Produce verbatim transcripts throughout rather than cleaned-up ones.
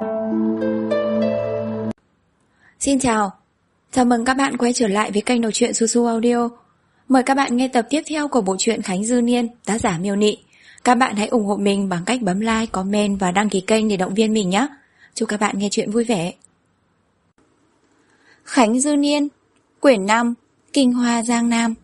Xin chào, chào mừng các bạn quay trở lại với kênh đọc truyện Su Su Audio. Mời các bạn nghe tập tiếp theo của bộ truyện Khánh Dư Niên, tác giả Miêu Nị. Các bạn hãy ủng hộ mình bằng cách bấm like, comment và đăng ký kênh để động viên mình nhé. Chúc các bạn nghe truyện vui vẻ. Khánh Dư Niên, quyển năm, Kinh Hoa Giang Nam.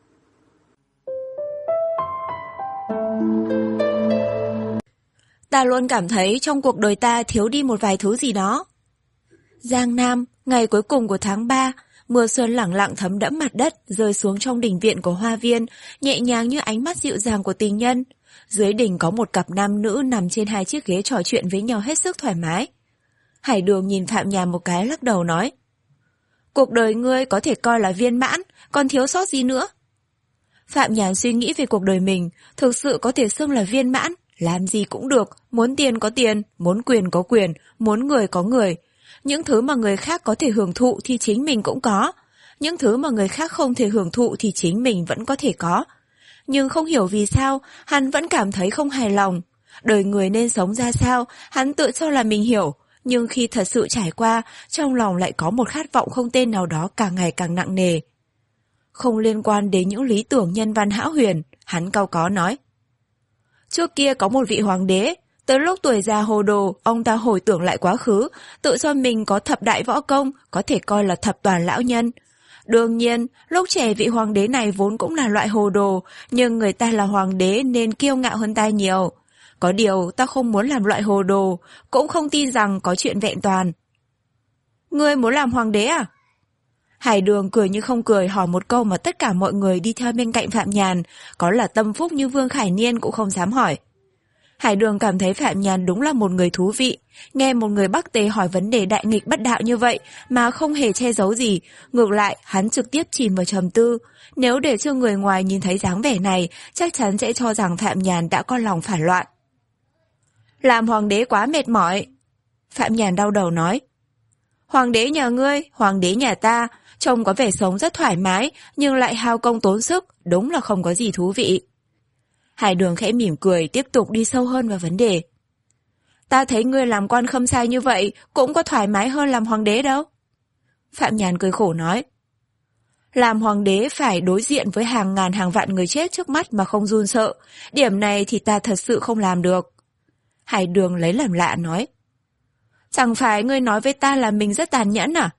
Ta luôn cảm thấy trong cuộc đời ta thiếu đi một vài thứ gì đó. Giang Nam, ngày cuối cùng của tháng ba, mưa xuân lẳng lặng thấm đẫm mặt đất, rơi xuống trong đình viện của hoa viên, nhẹ nhàng như ánh mắt dịu dàng của tình nhân. Dưới đình có một cặp nam nữ nằm trên hai chiếc ghế trò chuyện với nhau hết sức thoải mái. Hải Đường nhìn Phạm Nhàn một cái lắc đầu nói: Cuộc đời ngươi có thể coi là viên mãn, còn thiếu sót gì nữa? Phạm Nhàn suy nghĩ về cuộc đời mình, thực sự có thể xưng là viên mãn, làm gì cũng được, muốn tiền có tiền, muốn quyền có quyền, muốn người có người. Những thứ mà người khác có thể hưởng thụ thì chính mình cũng có. Những thứ mà người khác không thể hưởng thụ thì chính mình vẫn có thể có. Nhưng không hiểu vì sao, hắn vẫn cảm thấy không hài lòng. Đời người nên sống ra sao, hắn tự cho là mình hiểu. Nhưng khi thật sự trải qua, trong lòng lại có một khát vọng không tên nào đó càng ngày càng nặng nề. Không liên quan đến những lý tưởng nhân văn hão huyền, hắn cau có nói: Trước kia có một vị hoàng đế, tới lúc tuổi già hồ đồ, ông ta hồi tưởng lại quá khứ, tự cho mình có thập đại võ công, có thể coi là thập toàn lão nhân. Đương nhiên, lúc trẻ vị hoàng đế này vốn cũng là loại hồ đồ, nhưng người ta là hoàng đế nên kiêu ngạo hơn ta nhiều. Có điều ta không muốn làm loại hồ đồ, cũng không tin rằng có chuyện vẹn toàn. Ngươi muốn làm hoàng đế à? Hải Đường cười như không cười hỏi một câu mà tất cả mọi người đi theo bên cạnh Phạm Nhàn, có là tâm phúc như Vương Khải Niên cũng không dám hỏi. Hải Đường cảm thấy Phạm Nhàn đúng là một người thú vị, nghe một người Bắc Tề hỏi vấn đề đại nghịch bất đạo như vậy mà không hề che giấu gì, ngược lại hắn trực tiếp chìm vào trầm tư. Nếu để cho người ngoài nhìn thấy dáng vẻ này, chắc chắn sẽ cho rằng Phạm Nhàn đã có lòng phản loạn. Làm hoàng đế quá mệt mỏi. Phạm Nhàn đau đầu nói: Hoàng đế nhà ngươi, hoàng đế nhà ta, trông có vẻ sống rất thoải mái, nhưng lại hao công tốn sức, đúng là không có gì thú vị. Hải Đường khẽ mỉm cười, tiếp tục đi sâu hơn vào vấn đề. Ta thấy ngươi làm quan khâm sai như vậy, cũng có thoải mái hơn làm hoàng đế đâu. Phạm Nhàn cười khổ nói: Làm hoàng đế phải đối diện với hàng ngàn hàng vạn người chết trước mắt mà không run sợ, điểm này thì ta thật sự không làm được. Hải Đường lấy làm lạ nói: Chẳng phải ngươi nói với ta là mình rất tàn nhẫn à?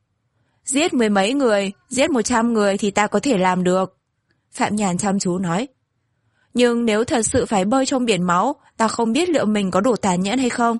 Giết mười mấy người, giết một trăm người thì ta có thể làm được. Phạm Nhàn chăm chú nói: Nhưng nếu thật sự phải bơi trong biển máu, ta không biết liệu mình có đủ tàn nhẫn hay không.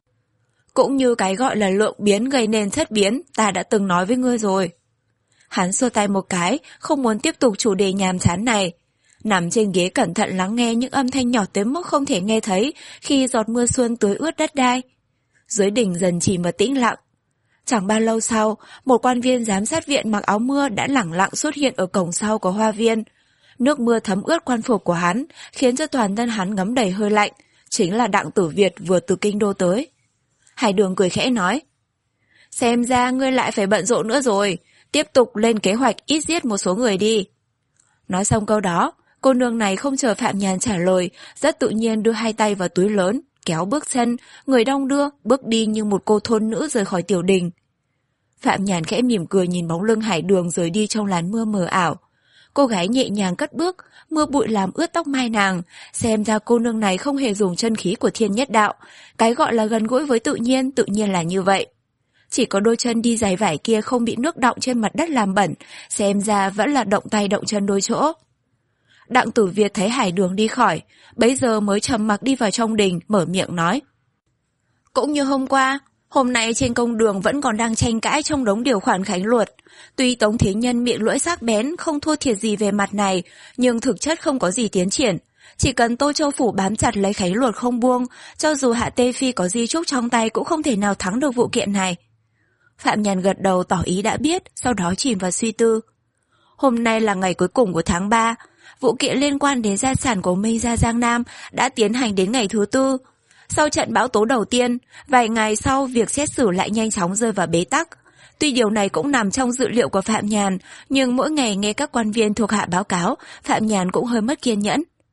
Cũng như cái gọi là lượng biến gây nên chất biến, ta đã từng nói với ngươi rồi. Hắn xua tay một cái, không muốn tiếp tục chủ đề nhàm chán này. Nằm trên ghế cẩn thận lắng nghe những âm thanh nhỏ tới mức không thể nghe thấy khi giọt mưa xuân tưới ướt đất đai. Dưới đỉnh dần chìm vào tĩnh lặng. Chẳng bao lâu sau, một quan viên giám sát viện mặc áo mưa đã lẳng lặng xuất hiện ở cổng sau của hoa viên. Nước mưa thấm ướt quan phục của hắn, khiến cho toàn thân hắn ngấm đầy hơi lạnh, chính là Đặng Tử Việt vừa từ kinh đô tới. Hải Đường cười khẽ nói: Xem ra ngươi lại phải bận rộn nữa rồi, tiếp tục lên kế hoạch ít giết một số người đi. Nói xong câu đó, cô nương này không chờ Phạm Nhàn trả lời, rất tự nhiên đưa hai tay vào túi lớn, kéo bước chân, người đong đưa, bước đi như một cô thôn nữ rời khỏi tiểu đình. Phạm Nhàn khẽ mỉm cười nhìn bóng lưng Hải Đường rời đi trong làn mưa mờ ảo. Cô gái nhẹ nhàng cất bước, mưa bụi làm ướt tóc mai nàng, xem ra cô nương này không hề dùng chân khí của thiên nhất đạo, cái gọi là gần gũi với tự nhiên, tự nhiên là như vậy. Chỉ có đôi chân đi giày vải kia không bị nước đọng trên mặt đất làm bẩn, xem ra vẫn là động tay động chân đôi chỗ. Đặng Tử Việt thấy Hải Đường đi khỏi, bấy giờ mới trầm mặc đi vào trong đình, mở miệng nói: Cũng như hôm qua, hôm nay trên công đường vẫn còn đang tranh cãi trong đống điều khoản khánh luật. Tuy Tống Thế Nhân miệng lưỡi sắc bén, không thua thiệt gì về mặt này, nhưng thực chất không có gì tiến triển. Chỉ cần Tô Châu Phủ bám chặt lấy khánh luật không buông, cho dù Hạ Tê Phi có di chúc trong tay cũng không thể nào thắng được vụ kiện này. Phạm Nhàn gật đầu tỏ ý đã biết, sau đó chìm vào suy tư. Hôm nay là ngày cuối cùng của tháng ba, vụ kiện liên quan đến gia sản của Minh Gia Giang Nam đã tiến hành đến ngày thứ tư. Sau trận bão tố đầu tiên, vài ngày sau việc xét xử lại nhanh chóng rơi vào bế tắc. Tuy điều này cũng nằm trong dự liệu của Phạm Nhàn, nhưng mỗi ngày nghe các quan viên thuộc hạ báo cáo, Phạm Nhàn cũng hơi mất kiên nhẫn.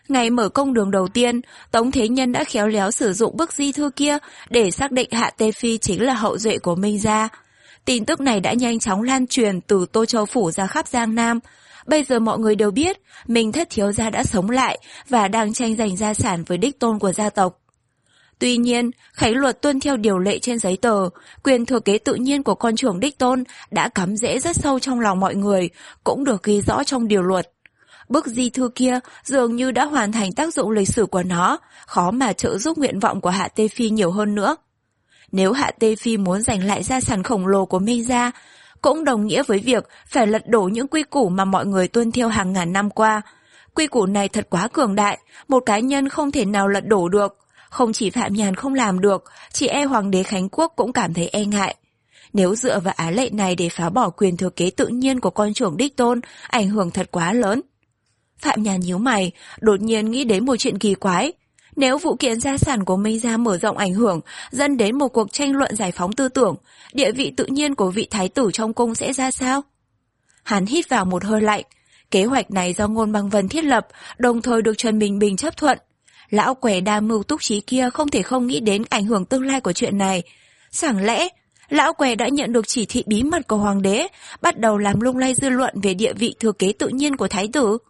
Ngày mở công đường đầu tiên, Tống Thế Nhân đã khéo léo sử dụng bức di thư kia để xác định Hạ Tê Phi chính là hậu duệ của Minh gia. Tin tức này đã nhanh chóng lan truyền từ Tô Châu Phủ ra khắp Giang Nam. Bây giờ mọi người đều biết Minh thất thiếu gia đã sống lại và đang tranh giành gia sản với đích tôn của gia tộc. Tuy nhiên, Khánh luật tuân theo điều lệ trên giấy tờ, quyền thừa kế tự nhiên của con trưởng đích tôn đã cắm rễ rất sâu trong lòng mọi người, cũng được ghi rõ trong điều luật. Bức di thư kia dường như đã hoàn thành tác dụng lịch sử của nó, khó mà trợ giúp nguyện vọng của Hạ Tê Phi nhiều hơn nữa. Nếu Hạ Tê Phi muốn giành lại gia sản khổng lồ của Minh gia, cũng đồng nghĩa với việc phải lật đổ những quy củ mà mọi người tuân theo hàng ngàn năm qua. Quy củ này thật quá cường đại, một cá nhân không thể nào lật đổ được. Không chỉ Phạm Nhàn không làm được, chỉ e Hoàng đế Khánh Quốc cũng cảm thấy e ngại. Nếu dựa vào án lệ này để phá bỏ quyền thừa kế tự nhiên của con trưởng đích tôn, ảnh hưởng thật quá lớn. Phạm Nhàn nhíu mày, đột nhiên nghĩ đến một chuyện kỳ quái. Nếu vụ kiện gia sản của Minh gia mở rộng ảnh hưởng, dẫn đến một cuộc tranh luận giải phóng tư tưởng, địa vị tự nhiên của vị thái tử trong cung sẽ ra sao? Hắn hít vào một hơi lạnh. Kế hoạch này do Ngôn Băng Vân thiết lập, đồng thời được Trần Bình Bình chấp thuận. Lão què đa mưu túc trí kia không thể không nghĩ đến ảnh hưởng tương lai của chuyện này. Chẳng lẽ lão què đã nhận được chỉ thị bí mật của hoàng đế, bắt đầu làm lung lay dư luận về địa vị thừa kế tự nhiên của thái tử?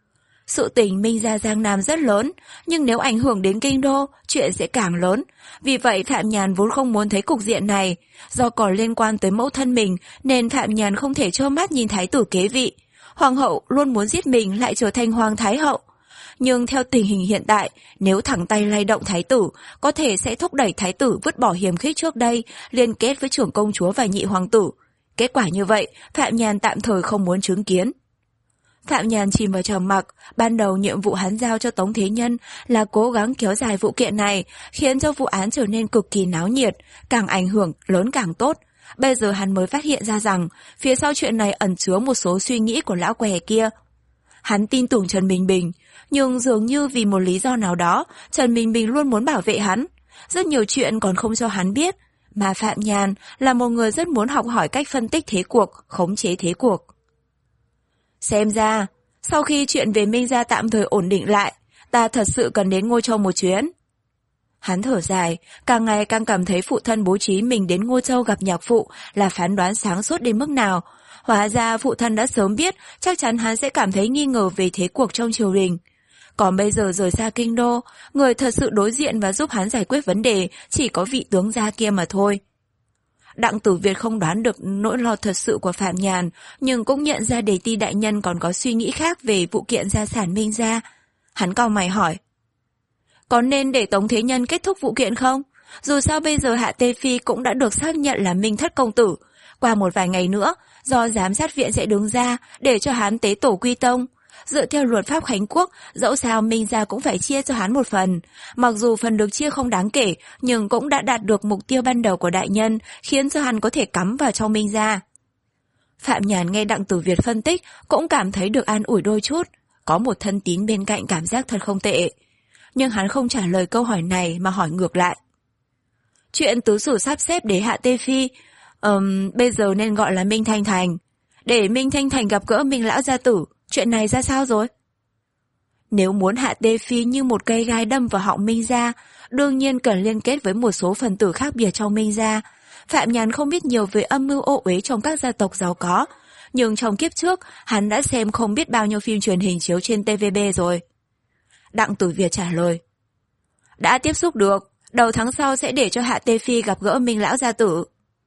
Sự tình Minh gia Giang Nam rất lớn, nhưng nếu ảnh hưởng đến kinh đô, chuyện sẽ càng lớn. Vì vậy Phạm Nhàn vốn không muốn thấy cục diện này. Do còn liên quan tới mẫu thân mình, nên Phạm Nhàn không thể trơ mắt nhìn thái tử kế vị. Hoàng hậu luôn muốn giết mình lại trở thành hoàng thái hậu. Nhưng theo tình hình hiện tại, nếu thẳng tay lay động thái tử, có thể sẽ thúc đẩy thái tử vứt bỏ hiềm khích trước đây, liên kết với trưởng công chúa và nhị hoàng tử. Kết quả như vậy, Phạm Nhàn tạm thời không muốn chứng kiến. Phạm Nhàn chìm vào trầm mặc, ban đầu nhiệm vụ hắn giao cho Tống Thế Nhân là cố gắng kéo dài vụ kiện này, khiến cho vụ án trở nên cực kỳ náo nhiệt, càng ảnh hưởng lớn càng tốt. Bây giờ hắn mới phát hiện ra rằng, phía sau chuyện này ẩn chứa một số suy nghĩ của lão què kia. Hắn tin tưởng Trần Bình Bình, nhưng dường như vì một lý do nào đó, Trần Bình Bình luôn muốn bảo vệ hắn. Rất nhiều chuyện còn không cho hắn biết, mà Phạm Nhàn là một người rất muốn học hỏi cách phân tích thế cuộc, khống chế thế cuộc. Xem ra, sau khi chuyện về Minh gia tạm thời ổn định lại, ta thật sự cần đến Ngô Châu một chuyến. Hắn thở dài, càng ngày càng cảm thấy phụ thân bố trí mình đến Ngô Châu gặp nhạc phụ là phán đoán sáng suốt đến mức nào. Hóa ra phụ thân đã sớm biết, chắc chắn hắn sẽ cảm thấy nghi ngờ về thế cuộc trong triều đình. Còn bây giờ rời xa kinh đô, người thật sự đối diện và giúp hắn giải quyết vấn đề chỉ có vị tướng gia kia mà thôi. Đặng Tử Việt không đoán được nỗi lo thật sự của Phạm Nhàn, nhưng cũng nhận ra Đề Ti đại nhân còn có suy nghĩ khác về vụ kiện gia sản Minh gia. Hắn cau mày hỏi, có nên để Tống Thế Nhân kết thúc vụ kiện không? Dù sao bây giờ Hạ Tê Phi cũng đã được xác nhận là Minh thất công tử. Qua một vài ngày nữa, do giám sát viện sẽ đứng ra để cho hắn tế tổ quy tông. Dựa theo luật pháp Khánh Quốc, dẫu sao Minh gia cũng phải chia cho hắn một phần. Mặc dù phần được chia không đáng kể, nhưng cũng đã đạt được mục tiêu ban đầu của đại nhân, khiến cho hắn có thể cắm vào trong Minh gia. Phạm Nhàn nghe Đặng Tử Việt phân tích, cũng cảm thấy được an ủi đôi chút. Có một thân tín bên cạnh cảm giác thật không tệ. Nhưng hắn không trả lời câu hỏi này mà hỏi ngược lại. Chuyện tứ sử sắp xếp để Hạ Tê Phi, um, bây giờ nên gọi là Minh Thanh Thành. Để Minh Thanh Thành gặp gỡ Minh lão gia tử, chuyện này ra sao rồi? Nếu muốn Hạ Tê Phi như một cây gai đâm vào họng Minh gia, đương nhiên cần liên kết với một số phần tử khác biệt trong Minh gia. Phạm Nhàn không biết nhiều về âm mưu ô uế trong các gia tộc giàu có, nhưng trong kiếp trước, hắn đã xem không biết bao nhiêu phim truyền hình chiếu trên tê vê bê rồi. Đặng Tử Việt trả lời, đã tiếp xúc được, đầu tháng sau sẽ để cho Hạ Tê Phi gặp gỡ Minh lão gia tử.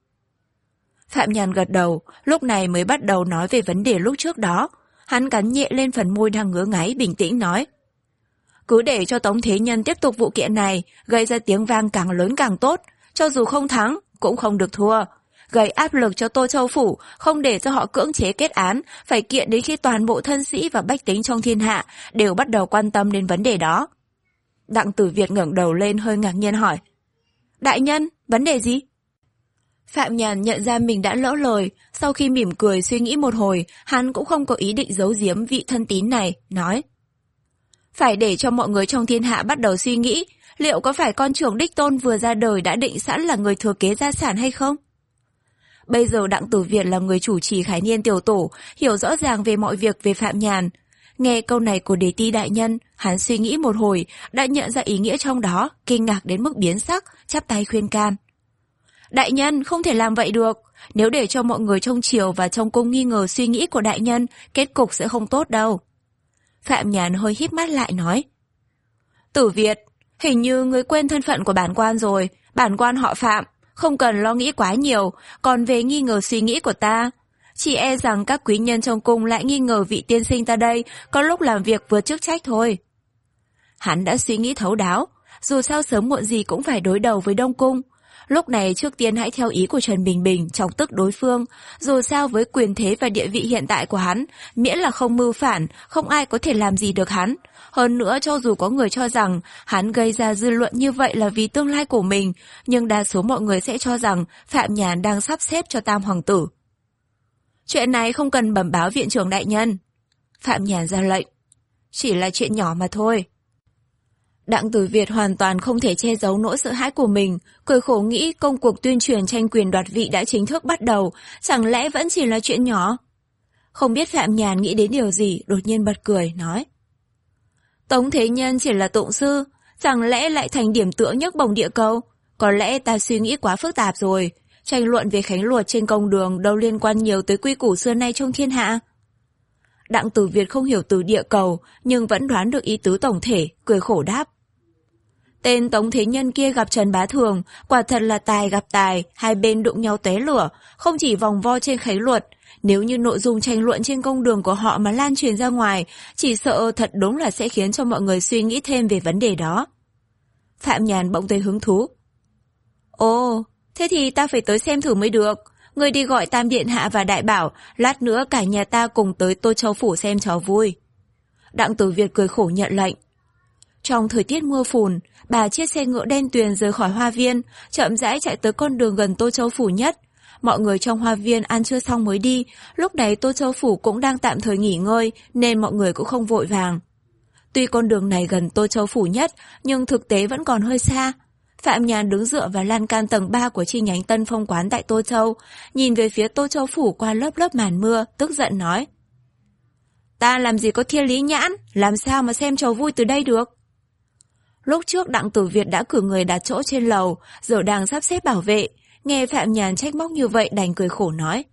Phạm Nhàn gật đầu, lúc này mới bắt đầu nói về vấn đề lúc trước đó. Hắn cắn nhẹ lên phần môi đang ngứa ngáy, bình tĩnh nói, cứ để cho Tống Thế Nhân tiếp tục vụ kiện này, gây ra tiếng vang càng lớn càng tốt, cho dù không thắng, cũng không được thua. Gây áp lực cho Tô Châu Phủ, không để cho họ cưỡng chế kết án, phải kiện đến khi toàn bộ thân sĩ và bách tính trong thiên hạ đều bắt đầu quan tâm đến vấn đề đó. Đặng Tử Việt ngẩng đầu lên hơi ngạc nhiên hỏi, đại nhân, vấn đề gì? Phạm Nhàn nhận ra mình đã lỡ lời, sau khi mỉm cười suy nghĩ một hồi, hắn cũng không có ý định giấu giếm vị thân tín này, nói, phải để cho mọi người trong thiên hạ bắt đầu suy nghĩ, liệu có phải con trưởng đích tôn vừa ra đời đã định sẵn là người thừa kế gia sản hay không? Bây giờ Đặng Tử Việt là người chủ trì Khải Niên tiểu tổ, hiểu rõ ràng về mọi việc về Phạm Nhàn. Nghe câu này của đề ti đại nhân, hắn suy nghĩ một hồi, đã nhận ra ý nghĩa trong đó, kinh ngạc đến mức biến sắc, chắp tay khuyên can. Đại nhân, không thể làm vậy được. Nếu để cho mọi người trong triều và trong cung nghi ngờ suy nghĩ của đại nhân, kết cục sẽ không tốt đâu. Phạm Nhàn hơi híp mắt lại nói. Tử Việt, hình như ngươi quên thân phận của bản quan rồi. Bản quan họ Phạm, không cần lo nghĩ quá nhiều. Còn về nghi ngờ suy nghĩ của ta, chỉ e rằng các quý nhân trong cung lại nghi ngờ vị tiên sinh ta đây có lúc làm việc vượt chức trách thôi. Hắn đã suy nghĩ thấu đáo, dù sao sớm muộn gì cũng phải đối đầu với Đông Cung. Lúc này trước tiên hãy theo ý của Trần Bình Bình, chọc tức đối phương. Dù sao với quyền thế và địa vị hiện tại của hắn, miễn là không mưu phản, không ai có thể làm gì được hắn. Hơn nữa, cho dù có người cho rằng hắn gây ra dư luận như vậy là vì tương lai của mình, nhưng đa số mọi người sẽ cho rằng Phạm Nhàn đang sắp xếp cho Tam Hoàng tử. Chuyện này không cần bẩm báo viện trưởng đại nhân. Phạm Nhàn ra lệnh. Chỉ là chuyện nhỏ mà thôi. Đặng Tử Việt hoàn toàn không thể che giấu nỗi sợ hãi của mình, cười khổ nghĩ công cuộc tuyên truyền tranh quyền đoạt vị đã chính thức bắt đầu, chẳng lẽ vẫn chỉ là chuyện nhỏ? Không biết Phạm Nhàn nghĩ đến điều gì, đột nhiên bật cười, nói. Tống Thế Nhân chỉ là tụng sư, chẳng lẽ lại thành điểm tựa nhấc bổng địa cầu? Có lẽ ta suy nghĩ quá phức tạp rồi, tranh luận về khánh luật trên công đường đâu liên quan nhiều tới quy củ xưa nay trong thiên hạ. Đặng Tử Việt không hiểu từ địa cầu, nhưng vẫn đoán được ý tứ tổng thể, cười khổ đáp. Tên Tống Thế Nhân kia gặp Trần Bá Thường, quả thật là tài gặp tài, hai bên đụng nhau tóe lửa, không chỉ vòng vo trên khánh luật. Nếu như nội dung tranh luận trên công đường của họ mà lan truyền ra ngoài, chỉ sợ thật đúng là sẽ khiến cho mọi người suy nghĩ thêm về vấn đề đó. Phạm Nhàn bỗng thấy hứng thú. Ồ, thế thì ta phải tới xem thử mới được. Người đi gọi Tam Điện Hạ và Đại Bảo, lát nữa cả nhà ta cùng tới Tô Châu Phủ xem trò vui. Đặng Tử Việt cười khổ nhận lệnh. Trong thời tiết mưa phùn, bà chiếc xe ngựa đen tuyền rời khỏi hoa viên, chậm rãi chạy tới con đường gần Tô Châu Phủ nhất. Mọi người trong hoa viên ăn trưa xong mới đi, lúc này Tô Châu Phủ cũng đang tạm thời nghỉ ngơi nên mọi người cũng không vội vàng. Tuy con đường này gần Tô Châu Phủ nhất, nhưng thực tế vẫn còn hơi xa. Phạm Nhàn đứng dựa vào lan can tầng ba của chi nhánh Tân Phong quán tại Tô Châu, nhìn về phía Tô Châu Phủ qua lớp lớp màn mưa, tức giận nói. Ta làm gì có thiên lý nhãn, làm sao mà xem trò vui từ đây được? Lúc trước Đặng Tử Việt đã cử người đặt chỗ trên lầu, giờ đang sắp xếp bảo vệ, nghe Phạm Nhàn trách móc như vậy đành cười khổ nói.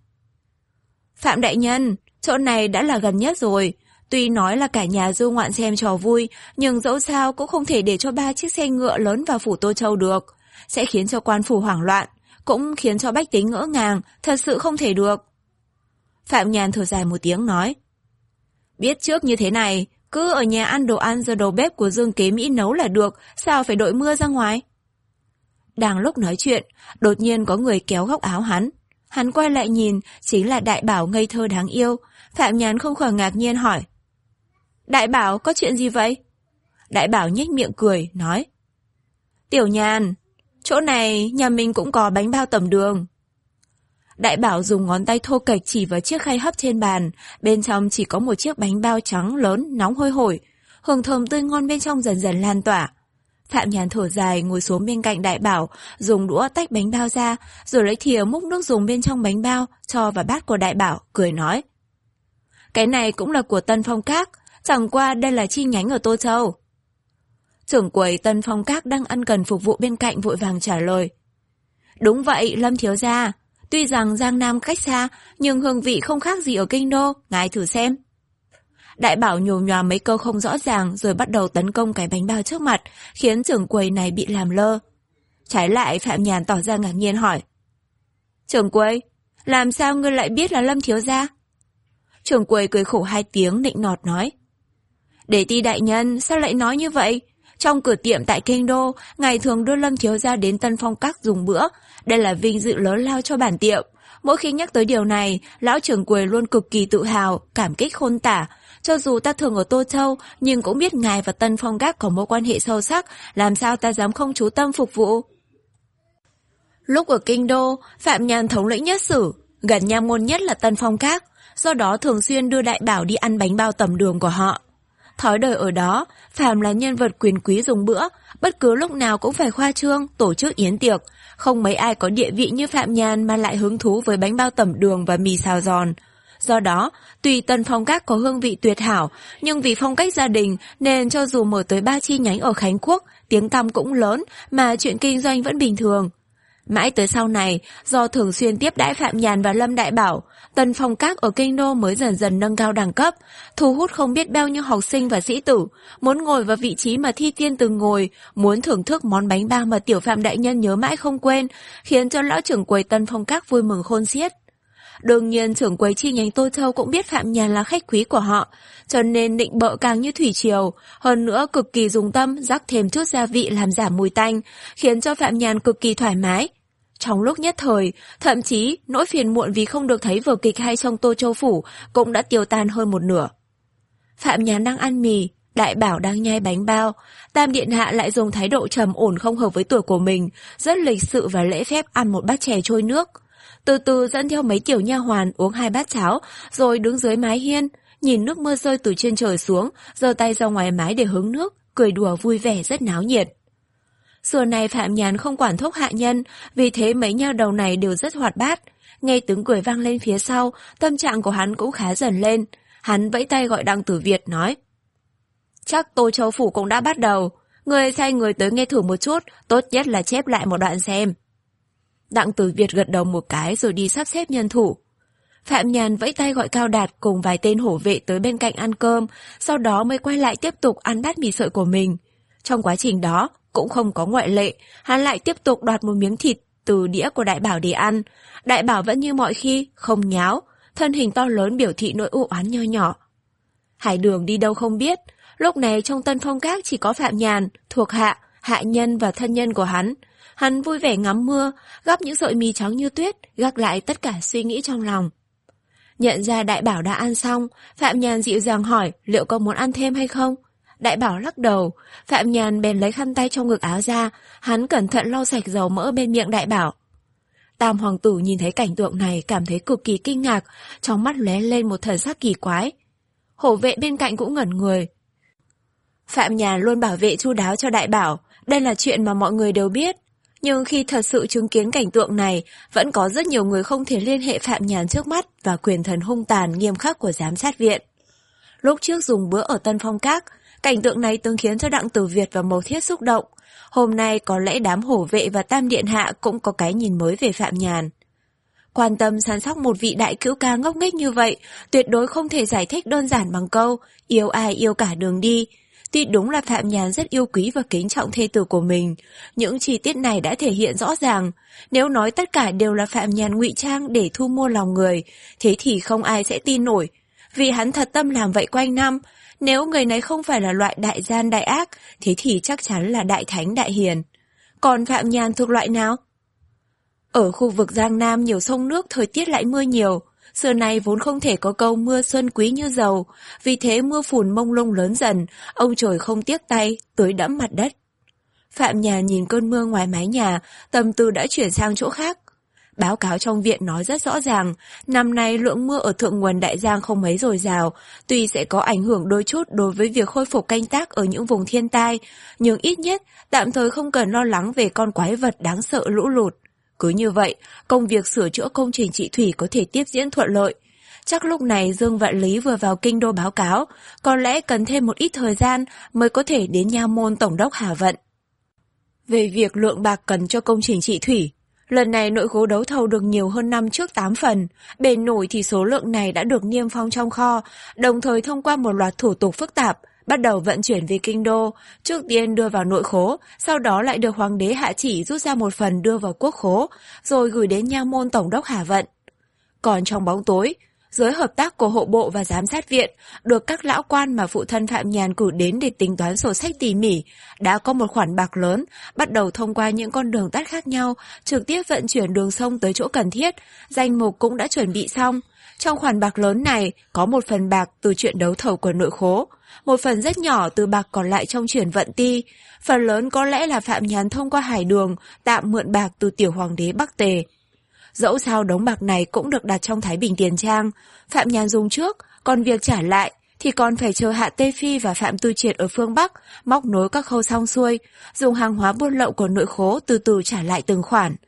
Phạm đại nhân, chỗ này đã là gần nhất rồi, tuy nói là cả nhà du ngoạn xem trò vui, nhưng dẫu sao cũng không thể để cho ba chiếc xe ngựa lớn vào phủ Tô Châu được, sẽ khiến cho quan phủ hoảng loạn, cũng khiến cho bách tính ngỡ ngàng, thật sự không thể được. Phạm Nhàn thở dài một tiếng nói. Biết trước như thế này, cứ ở nhà ăn đồ ăn do đầu bếp của Dương Kế Mỹ nấu là được, sao phải đội mưa ra ngoài? Đang lúc nói chuyện, đột nhiên có người kéo góc áo hắn. Hắn quay lại nhìn, chính là Đại Bảo ngây thơ đáng yêu. Phạm Nhàn không khỏi ngạc nhiên hỏi. Đại Bảo, có chuyện gì vậy? Đại Bảo nhếch miệng cười, nói. Tiểu Nhàn, chỗ này nhà mình cũng có bánh bao tẩm đường. Đại Bảo dùng ngón tay thô kệch chỉ vào chiếc khay hấp trên bàn, bên trong chỉ có một chiếc bánh bao trắng lớn, nóng hôi hổi. Hương thơm tươi ngon bên trong dần dần lan tỏa. Phạm Nhàn thở dài ngồi xuống bên cạnh Đại Bảo, dùng đũa tách bánh bao ra, rồi lấy thìa múc nước dùng bên trong bánh bao, cho vào bát của Đại Bảo, cười nói. Cái này cũng là của Tân Phong Các, chẳng qua đây là chi nhánh ở Tô Châu. Trưởng quầy Tân Phong Các đang ăn cần phục vụ bên cạnh vội vàng trả lời. Đúng vậy, Lâm thiếu gia. Tuy rằng Giang Nam cách xa, nhưng hương vị không khác gì ở kinh đô, ngài thử xem. Đại Bảo nhồm nhòm mấy câu không rõ ràng rồi bắt đầu tấn công cái bánh bao trước mặt, khiến trưởng quầy này bị làm lơ. Trái lại Phạm Nhàn tỏ ra ngạc nhiên hỏi. Trưởng quầy, làm sao ngươi lại biết là Lâm thiếu gia? Trưởng quầy cười khổ hai tiếng nịnh nọt nói. Để ti đại nhân, sao lại nói như vậy? Trong cửa tiệm tại kinh đô, ngài thường đưa Lâm thiếu gia đến Tân Phong Các dùng bữa. Đây là vinh dự lớn lao cho bản tiệm. Mỗi khi nhắc tới điều này, lão trưởng quầy luôn cực kỳ tự hào, cảm kích khôn tả. Cho dù ta thường ở Tô Châu, nhưng cũng biết ngài và Tân Phong Các có mối quan hệ sâu sắc, làm sao ta dám không chú tâm phục vụ. Lúc ở kinh đô, Phạm Nhàn thống lĩnh nhất sử, gần nha môn nhất là Tân Phong Các, do đó thường xuyên đưa Đại Bảo đi ăn bánh bao tẩm đường của họ. Thói đời ở đó, phàm là nhân vật quyền quý dùng bữa, bất cứ lúc nào cũng phải khoa trương, tổ chức yến tiệc. Không mấy ai có địa vị như Phạm Nhàn mà lại hứng thú với bánh bao tẩm đường và mì xào giòn. Do đó, tuy Tân Phong Các có hương vị tuyệt hảo, nhưng vì phong cách gia đình nên cho dù mở tới ba chi nhánh ở Khánh Quốc, tiếng tăm cũng lớn mà chuyện kinh doanh vẫn bình thường. Mãi tới sau này, do thường xuyên tiếp đãi Phạm Nhàn và Lâm Đại Bảo, Tân Phong Các ở kinh đô mới dần dần nâng cao đẳng cấp, thu hút không biết bao nhiêu học sinh và sĩ tử, muốn ngồi vào vị trí mà Thi Tiên từng ngồi, muốn thưởng thức món bánh bao mà tiểu Phạm đại nhân nhớ mãi không quên, khiến cho lão trưởng quầy Tân Phong Các vui mừng khôn xiết. Đương nhiên trưởng quầy chi nhánh Tô Châu cũng biết Phạm Nhàn là khách quý của họ, cho nên định bợ càng như thủy triều, hơn nữa cực kỳ dùng tâm rắc thêm chút gia vị làm giảm mùi tanh, khiến cho Phạm Nhàn cực kỳ thoải mái. Trong lúc nhất thời, thậm chí nỗi phiền muộn vì không được thấy vở kịch hay trong Tô Châu Phủ cũng đã tiêu tan hơn một nửa. Phạm Nhàn đang ăn mì, Đại Bảo đang nhai bánh bao, Tam Điện Hạ lại dùng thái độ trầm ổn không hợp với tuổi của mình, rất lịch sự và lễ phép ăn một bát chè trôi nước. Từ từ dẫn theo mấy tiểu nha hoàn uống hai bát cháo, rồi đứng dưới mái hiên, nhìn nước mưa rơi từ trên trời xuống, giơ tay ra ngoài mái để hứng nước, cười đùa vui vẻ rất náo nhiệt. Xưa này Phạm Nhàn không quản thúc hạ nhân, vì thế mấy nha đầu này đều rất hoạt bát. Nghe tiếng cười vang lên phía sau, tâm trạng của hắn cũng khá dần lên. Hắn vẫy tay gọi Đặng Tử Việt nói: Chắc Tô Châu Phủ cũng đã bắt đầu, người sai người tới nghe thử một chút, tốt nhất là chép lại một đoạn xem. Đặng Tử Việt gật đầu một cái rồi đi sắp xếp nhân thủ. Phạm Nhàn vẫy tay gọi Cao Đạt cùng vài tên hổ vệ tới bên cạnh ăn cơm, sau đó mới quay lại tiếp tục ăn bát mì sợi của mình. Trong quá trình đó, cũng không có ngoại lệ, hắn lại tiếp tục đoạt một miếng thịt từ đĩa của Đại Bảo để ăn. Đại Bảo vẫn như mọi khi, không nháo, thân hình to lớn biểu thị nỗi u oán nho nhỏ. Hải Đường đi đâu không biết, lúc này trong Tân Phong Các chỉ có Phạm Nhàn, thuộc hạ, hạ nhân và thân nhân của hắn. Hắn vui vẻ ngắm mưa, gắp những sợi mì trắng như tuyết, gác lại tất cả suy nghĩ trong lòng. Nhận ra Đại Bảo đã ăn xong, Phạm Nhàn dịu dàng hỏi liệu có muốn ăn thêm hay không. Đại Bảo lắc đầu, Phạm Nhàn bèn lấy khăn tay trong ngực áo ra, hắn cẩn thận lau sạch dầu mỡ bên miệng Đại Bảo. Tam hoàng tử nhìn thấy cảnh tượng này cảm thấy cực kỳ kinh ngạc, trong mắt lóe lên một thần sắc kỳ quái. Hổ vệ bên cạnh cũng ngẩn người. Phạm Nhàn luôn bảo vệ chu đáo cho Đại Bảo, đây là chuyện mà mọi người đều biết. Nhưng khi thật sự chứng kiến cảnh tượng này, vẫn có rất nhiều người không thể liên hệ Phạm Nhàn trước mắt và quyền thần hung tàn nghiêm khắc của giám sát viện. Lúc trước dùng bữa ở Tân Phong Các, cảnh tượng này từng khiến cho Đặng Tử Việt và Mộc Thiết xúc động. Hôm nay có lẽ đám hổ vệ và Tam Điện Hạ cũng có cái nhìn mới về Phạm Nhàn. Quan tâm săn sóc một vị đại cữu ca ngốc nghếch như vậy, tuyệt đối không thể giải thích đơn giản bằng câu yêu ai yêu cả đường đi. Tuy đúng là Phạm Nhàn rất yêu quý và kính trọng thê tử của mình, những chi tiết này đã thể hiện rõ ràng. Nếu nói tất cả đều là Phạm Nhàn ngụy trang để thu mua lòng người, thế thì không ai sẽ tin nổi. Vì hắn thật tâm làm vậy quanh năm, nếu người này không phải là loại đại gian đại ác, thế thì chắc chắn là đại thánh đại hiền. Còn Phạm Nhàn thuộc loại nào? Ở khu vực Giang Nam nhiều sông nước, thời tiết lại mưa nhiều. Xưa nay vốn không thể có câu mưa xuân quý như dầu, vì thế mưa phùn mông lung lớn dần, ông trời không tiếc tay, tưới đẫm mặt đất. Phạm Nhàn nhìn cơn mưa ngoài mái nhà, tâm tư đã chuyển sang chỗ khác. Báo cáo trong viện nói rất rõ ràng, năm nay lượng mưa ở thượng nguồn Đại Giang không mấy dồi dào, tuy sẽ có ảnh hưởng đôi chút đối với việc khôi phục canh tác ở những vùng thiên tai, nhưng ít nhất tạm thời không cần lo lắng về con quái vật đáng sợ lũ lụt. Cứ như vậy, công việc sửa chữa công trình trị thủy có thể tiếp diễn thuận lợi. Chắc lúc này Dương Vạn Lý vừa vào kinh đô báo cáo, có lẽ cần thêm một ít thời gian mới có thể đến nha môn tổng đốc Hà Vận. Về việc lượng bạc cần cho công trình trị thủy, lần này nội khố đấu thầu được nhiều hơn năm trước tám phần, bề nổi thì số lượng này đã được niêm phong trong kho, đồng thời thông qua một loạt thủ tục phức tạp, bắt đầu vận chuyển về kinh đô, trước tiên đưa vào nội khố, sau đó lại được hoàng đế hạ chỉ rút ra một phần đưa vào quốc khố, rồi gửi đến nha môn tổng đốc Hà Vận. Còn trong bóng tối, dưới hợp tác của hộ bộ và giám sát viện, được các lão quan mà phụ thân Phạm Nhàn cử đến để tính toán sổ sách tỉ mỉ, đã có một khoản bạc lớn, bắt đầu thông qua những con đường tắt khác nhau, trực tiếp vận chuyển đường sông tới chỗ cần thiết, danh mục cũng đã chuẩn bị xong. Trong khoản bạc lớn này, có một phần bạc từ chuyện đấu thầu của nội khố, một phần rất nhỏ từ bạc còn lại trong chuyển vận ti, phần lớn có lẽ là Phạm Nhàn thông qua Hải Đường tạm mượn bạc từ tiểu hoàng đế Bắc Tề. Dẫu sao đống bạc này cũng được đặt trong Thái Bình tiền trang, Phạm Nhàn dùng trước, còn việc trả lại thì còn phải chờ Hạ Tê Phi và Phạm Tư Triệt ở phương Bắc móc nối các khâu xong xuôi, dùng hàng hóa buôn lậu của nội khố từ từ trả lại từng khoản.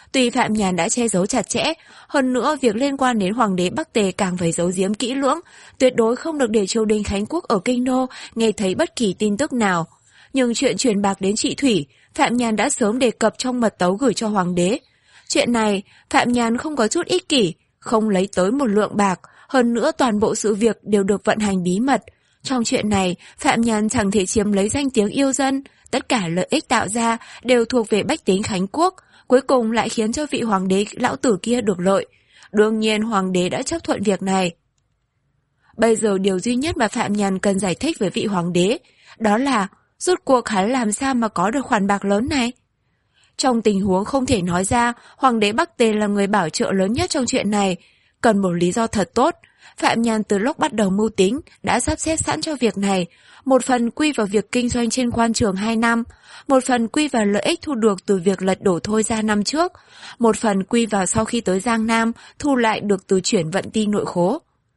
Tuy Phạm Nhàn đã che giấu chặt chẽ, hơn nữa việc liên quan đến hoàng đế Bắc Tề càng phải giấu giếm kỹ lưỡng, tuyệt đối không được để triều đình Khánh Quốc ở Kinh Đô nghe thấy bất kỳ tin tức nào. Nhưng chuyện truyền bạc đến chị Thủy, Phạm Nhàn đã sớm đề cập trong mật tấu gửi cho hoàng đế. Chuyện này, Phạm Nhàn không có chút ích kỷ, không lấy tới một lượng bạc, hơn nữa toàn bộ sự việc đều được vận hành bí mật. Trong chuyện này, Phạm Nhàn chẳng thể chiếm lấy danh tiếng yêu dân, tất cả lợi ích tạo ra đều thuộc về bách tính Khánh Quốc, cuối cùng lại khiến cho vị hoàng đế lão tử kia được lợi. Đương nhiên hoàng đế đã chấp thuận việc này. Bây giờ điều duy nhất mà Phạm Nhàn cần giải thích với vị hoàng đế, đó là rốt cuộc hắn làm sao mà có được khoản bạc lớn này. Trong tình huống không thể nói ra, hoàng đế Bắc Tề là người bảo trợ lớn nhất trong chuyện này. Cần một lý do thật tốt, Phạm Nhàn từ lúc bắt đầu mưu tính đã sắp xếp sẵn cho việc này. Một phần quy vào việc kinh doanh trên quan trường hai năm, một phần quy vào lợi ích thu được từ việc lật đổ Thôi Gia năm trước, một phần quy vào sau khi tới Giang Nam thu lại được từ chuyển vận ti nội khố.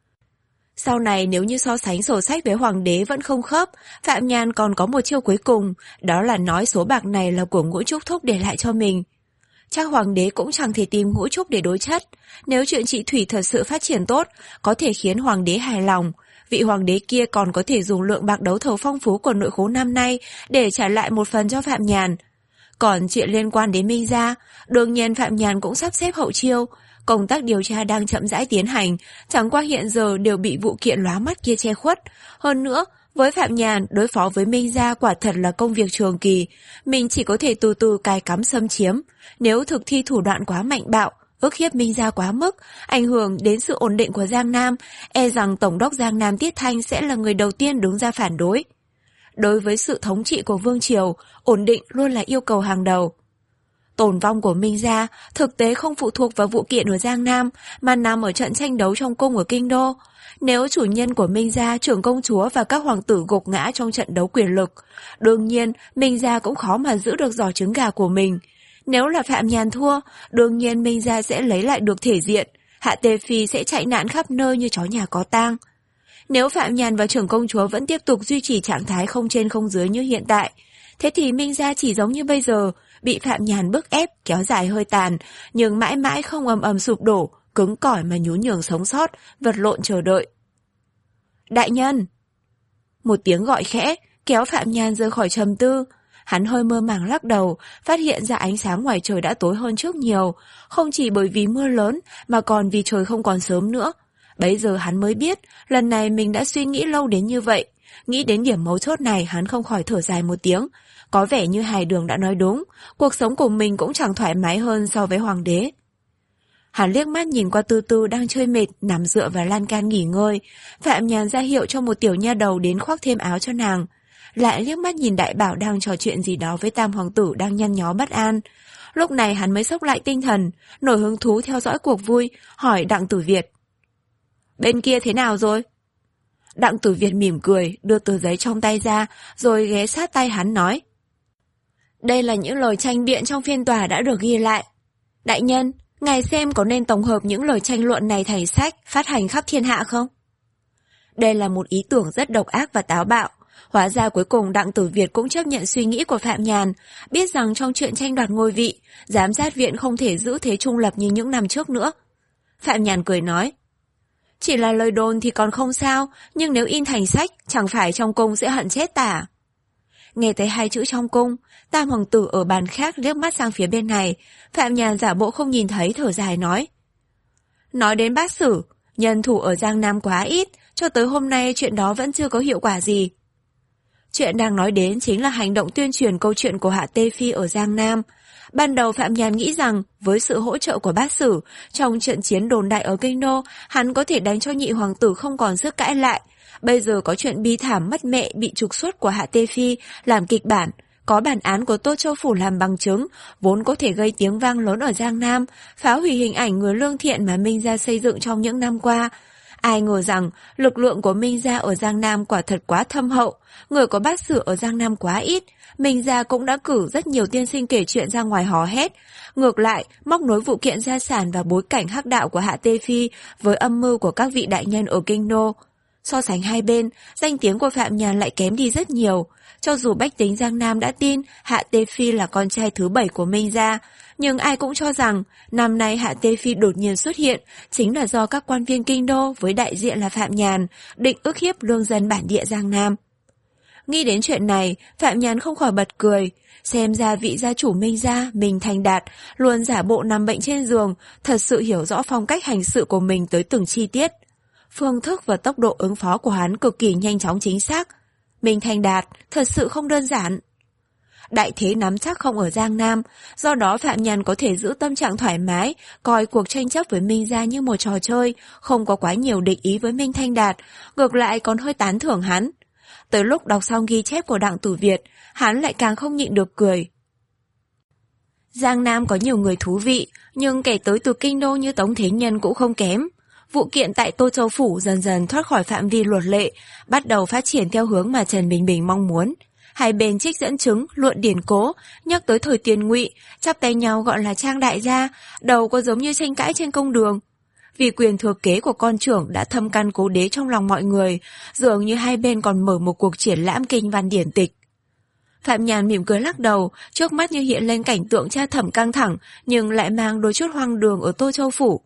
Sau này nếu như so sánh sổ sách với hoàng đế vẫn không khớp, Phạm Nhàn còn có một chiêu cuối cùng, đó là nói số bạc này là của Ngũ Trúc Thúc để lại cho mình. Chắc hoàng đế cũng chẳng thể tìm Ngũ Trúc để đối chất. Nếu chuyện chị Thủy thật sự phát triển tốt, có thể khiến hoàng đế hài lòng, vị hoàng đế kia còn có thể dùng lượng bạc đấu thầu phong phú của nội khố năm nay để trả lại một phần cho Phạm Nhàn. Còn chuyện liên quan đến Minh Gia, đương nhiên Phạm Nhàn cũng sắp xếp hậu chiêu. Công tác điều tra đang chậm rãi tiến hành, chẳng qua hiện giờ đều bị vụ kiện lóa mắt kia che khuất. Hơn nữa, với Phạm Nhàn, đối phó với Minh Gia quả thật là công việc trường kỳ, mình chỉ có thể từ từ cài cắm xâm chiếm. Nếu thực thi thủ đoạn quá mạnh bạo, ức hiếp Minh Gia quá mức, ảnh hưởng đến sự ổn định của Giang Nam, e rằng Tổng đốc Giang Nam Tiết Thanh sẽ là người đầu tiên đứng ra phản đối. Đối với sự thống trị của Vương Triều, ổn định luôn là yêu cầu hàng đầu. Tồn vong của Minh Gia thực tế không phụ thuộc vào vụ kiện ở Giang Nam, mà nằm ở trận tranh đấu trong cung ở Kinh Đô. Nếu chủ nhân của Minh Gia, trưởng công chúa và các hoàng tử gục ngã trong trận đấu quyền lực, đương nhiên Minh Gia cũng khó mà giữ được giỏ trứng gà của mình. Nếu là Phạm Nhàn thua, đương nhiên Minh Gia sẽ lấy lại được thể diện, Hạ Tề Phi sẽ chạy nạn khắp nơi như chó nhà có tang. Nếu Phạm Nhàn và trưởng công chúa vẫn tiếp tục duy trì trạng thái không trên không dưới như hiện tại, thế thì Minh Gia chỉ giống như bây giờ, bị Phạm Nhàn bức ép, kéo dài hơi tàn, nhưng mãi mãi không ầm ầm sụp đổ, cứng cỏi mà nhún nhường sống sót, vật lộn chờ đợi. Đại nhân! Một tiếng gọi khẽ, kéo Phạm Nhàn rời khỏi trầm tư. Hắn hơi mơ màng lắc đầu, phát hiện ra ánh sáng ngoài trời đã tối hơn trước nhiều, không chỉ bởi vì mưa lớn, mà còn vì trời không còn sớm nữa. Bấy giờ hắn mới biết, lần này mình đã suy nghĩ lâu đến như vậy. Nghĩ đến điểm mấu chốt này, hắn không khỏi thở dài một tiếng. Có vẻ như Hải Đường đã nói đúng, cuộc sống của mình cũng chẳng thoải mái hơn so với hoàng đế. Hắn liếc mắt nhìn qua Tư Tư đang chơi mệt, nằm dựa vào lan can nghỉ ngơi. Phạm Nhàn ra hiệu cho một tiểu nha đầu đến khoác thêm áo cho nàng. Lại liếc mắt nhìn Đại Bảo đang trò chuyện gì đó với Tam Hoàng tử đang nhăn nhó bất an. Lúc này hắn mới xốc lại tinh thần, nổi hứng thú theo dõi cuộc vui, hỏi Đặng Tử Việt. Bên kia thế nào rồi? Đặng Tử Việt mỉm cười, đưa tờ giấy trong tay ra, rồi ghé sát tay hắn nói. Đây là những lời tranh biện trong phiên tòa đã được ghi lại. Đại nhân, ngài xem có nên tổng hợp những lời tranh luận này thành sách, phát hành khắp thiên hạ không? Đây là một ý tưởng rất độc ác và táo bạo. Hóa ra cuối cùng Đặng Tử Việt cũng chấp nhận suy nghĩ của Phạm Nhàn, biết rằng trong chuyện tranh đoạt ngôi vị, giám sát viện không thể giữ thế trung lập như những năm trước nữa. Phạm Nhàn cười nói. Chỉ là lời đồn thì còn không sao, nhưng nếu in thành sách, chẳng phải trong cung sẽ hận chết tả. Nghe thấy hai chữ trong cung, Tam Hoàng tử ở bàn khác liếc mắt sang phía bên này, Phạm Nhàn giả bộ không nhìn thấy, thở dài nói. Nói đến Bát Sử, nhân thủ ở Giang Nam quá ít, cho tới hôm nay chuyện đó vẫn chưa có hiệu quả gì. Chuyện đang nói đến chính là hành động tuyên truyền câu chuyện của Hạ Tê Phi ở Giang Nam. Ban đầu Phạm Nhàn nghĩ rằng với sự hỗ trợ của Bát Sử, trong trận chiến đồn đại ở Kinh Đô, hắn có thể đánh cho nhị hoàng tử không còn sức cãi lại. Bây giờ có chuyện bi thảm mất mẹ bị trục xuất của Hạ Tê Phi làm kịch bản, có bản án của Tô Châu Phủ làm bằng chứng, vốn có thể gây tiếng vang lớn ở Giang Nam, phá hủy hình ảnh người lương thiện mà Minh Gia xây dựng trong những năm qua. Ai ngờ rằng lực lượng của Minh Gia ở Giang Nam quả thật quá thâm hậu, người có Bát Sử ở Giang Nam quá ít. Minh Gia cũng đã cử rất nhiều tiên sinh kể chuyện ra ngoài hò hét. Ngược lại, móc nối vụ kiện gia sản và bối cảnh hắc đạo của Hạ Tê Phi với âm mưu của các vị đại nhân ở Kinh Đô. So sánh hai bên, danh tiếng của Phạm Nhàn lại kém đi rất nhiều. Cho dù bách tính Giang Nam đã tin Hạ Tê Phi là con trai thứ bảy của Minh gia, nhưng ai cũng cho rằng năm nay Hạ Tê Phi đột nhiên xuất hiện chính là do các quan viên kinh đô với đại diện là Phạm Nhàn định ức hiếp lương dân bản địa Giang Nam. Nghĩ đến chuyện này, Phạm Nhàn không khỏi bật cười. Xem ra vị gia chủ Minh gia, Minh Thanh Đạt, luôn giả bộ nằm bệnh trên giường, thật sự hiểu rõ phong cách hành sự của mình tới từng chi tiết. Phương thức và tốc độ ứng phó của hắn cực kỳ nhanh chóng chính xác. Minh Thanh Đạt thật sự không đơn giản. Đại thế nắm chắc không ở Giang Nam, do đó Phạm Nhàn có thể giữ tâm trạng thoải mái, coi cuộc tranh chấp với Minh gia như một trò chơi, không có quá nhiều địch ý với Minh Thanh Đạt, ngược lại còn hơi tán thưởng hắn. Tới lúc đọc xong ghi chép của Đặng Tử Việt, hắn lại càng không nhịn được cười. Giang Nam có nhiều người thú vị, nhưng kẻ tới từ kinh đô như Tống Thế Nhân cũng không kém. Vụ kiện tại Tô Châu Phủ dần dần thoát khỏi phạm vi luật lệ, bắt đầu phát triển theo hướng mà Trần Bình Bình mong muốn. Hai bên trích dẫn chứng, luận điển cố, nhắc tới thời tiền Ngụy, chắp tay nhau gọi là trang đại gia, đầu có giống như tranh cãi trên công đường. Vì quyền thừa kế của con trưởng đã thâm căn cố đế trong lòng mọi người, dường như hai bên còn mở một cuộc triển lãm kinh văn điển tịch. Phạm Nhàn mỉm cười lắc đầu, trước mắt như hiện lên cảnh tượng tra thẩm căng thẳng, nhưng lại mang đôi chút hoang đường ở Tô Châu Phủ.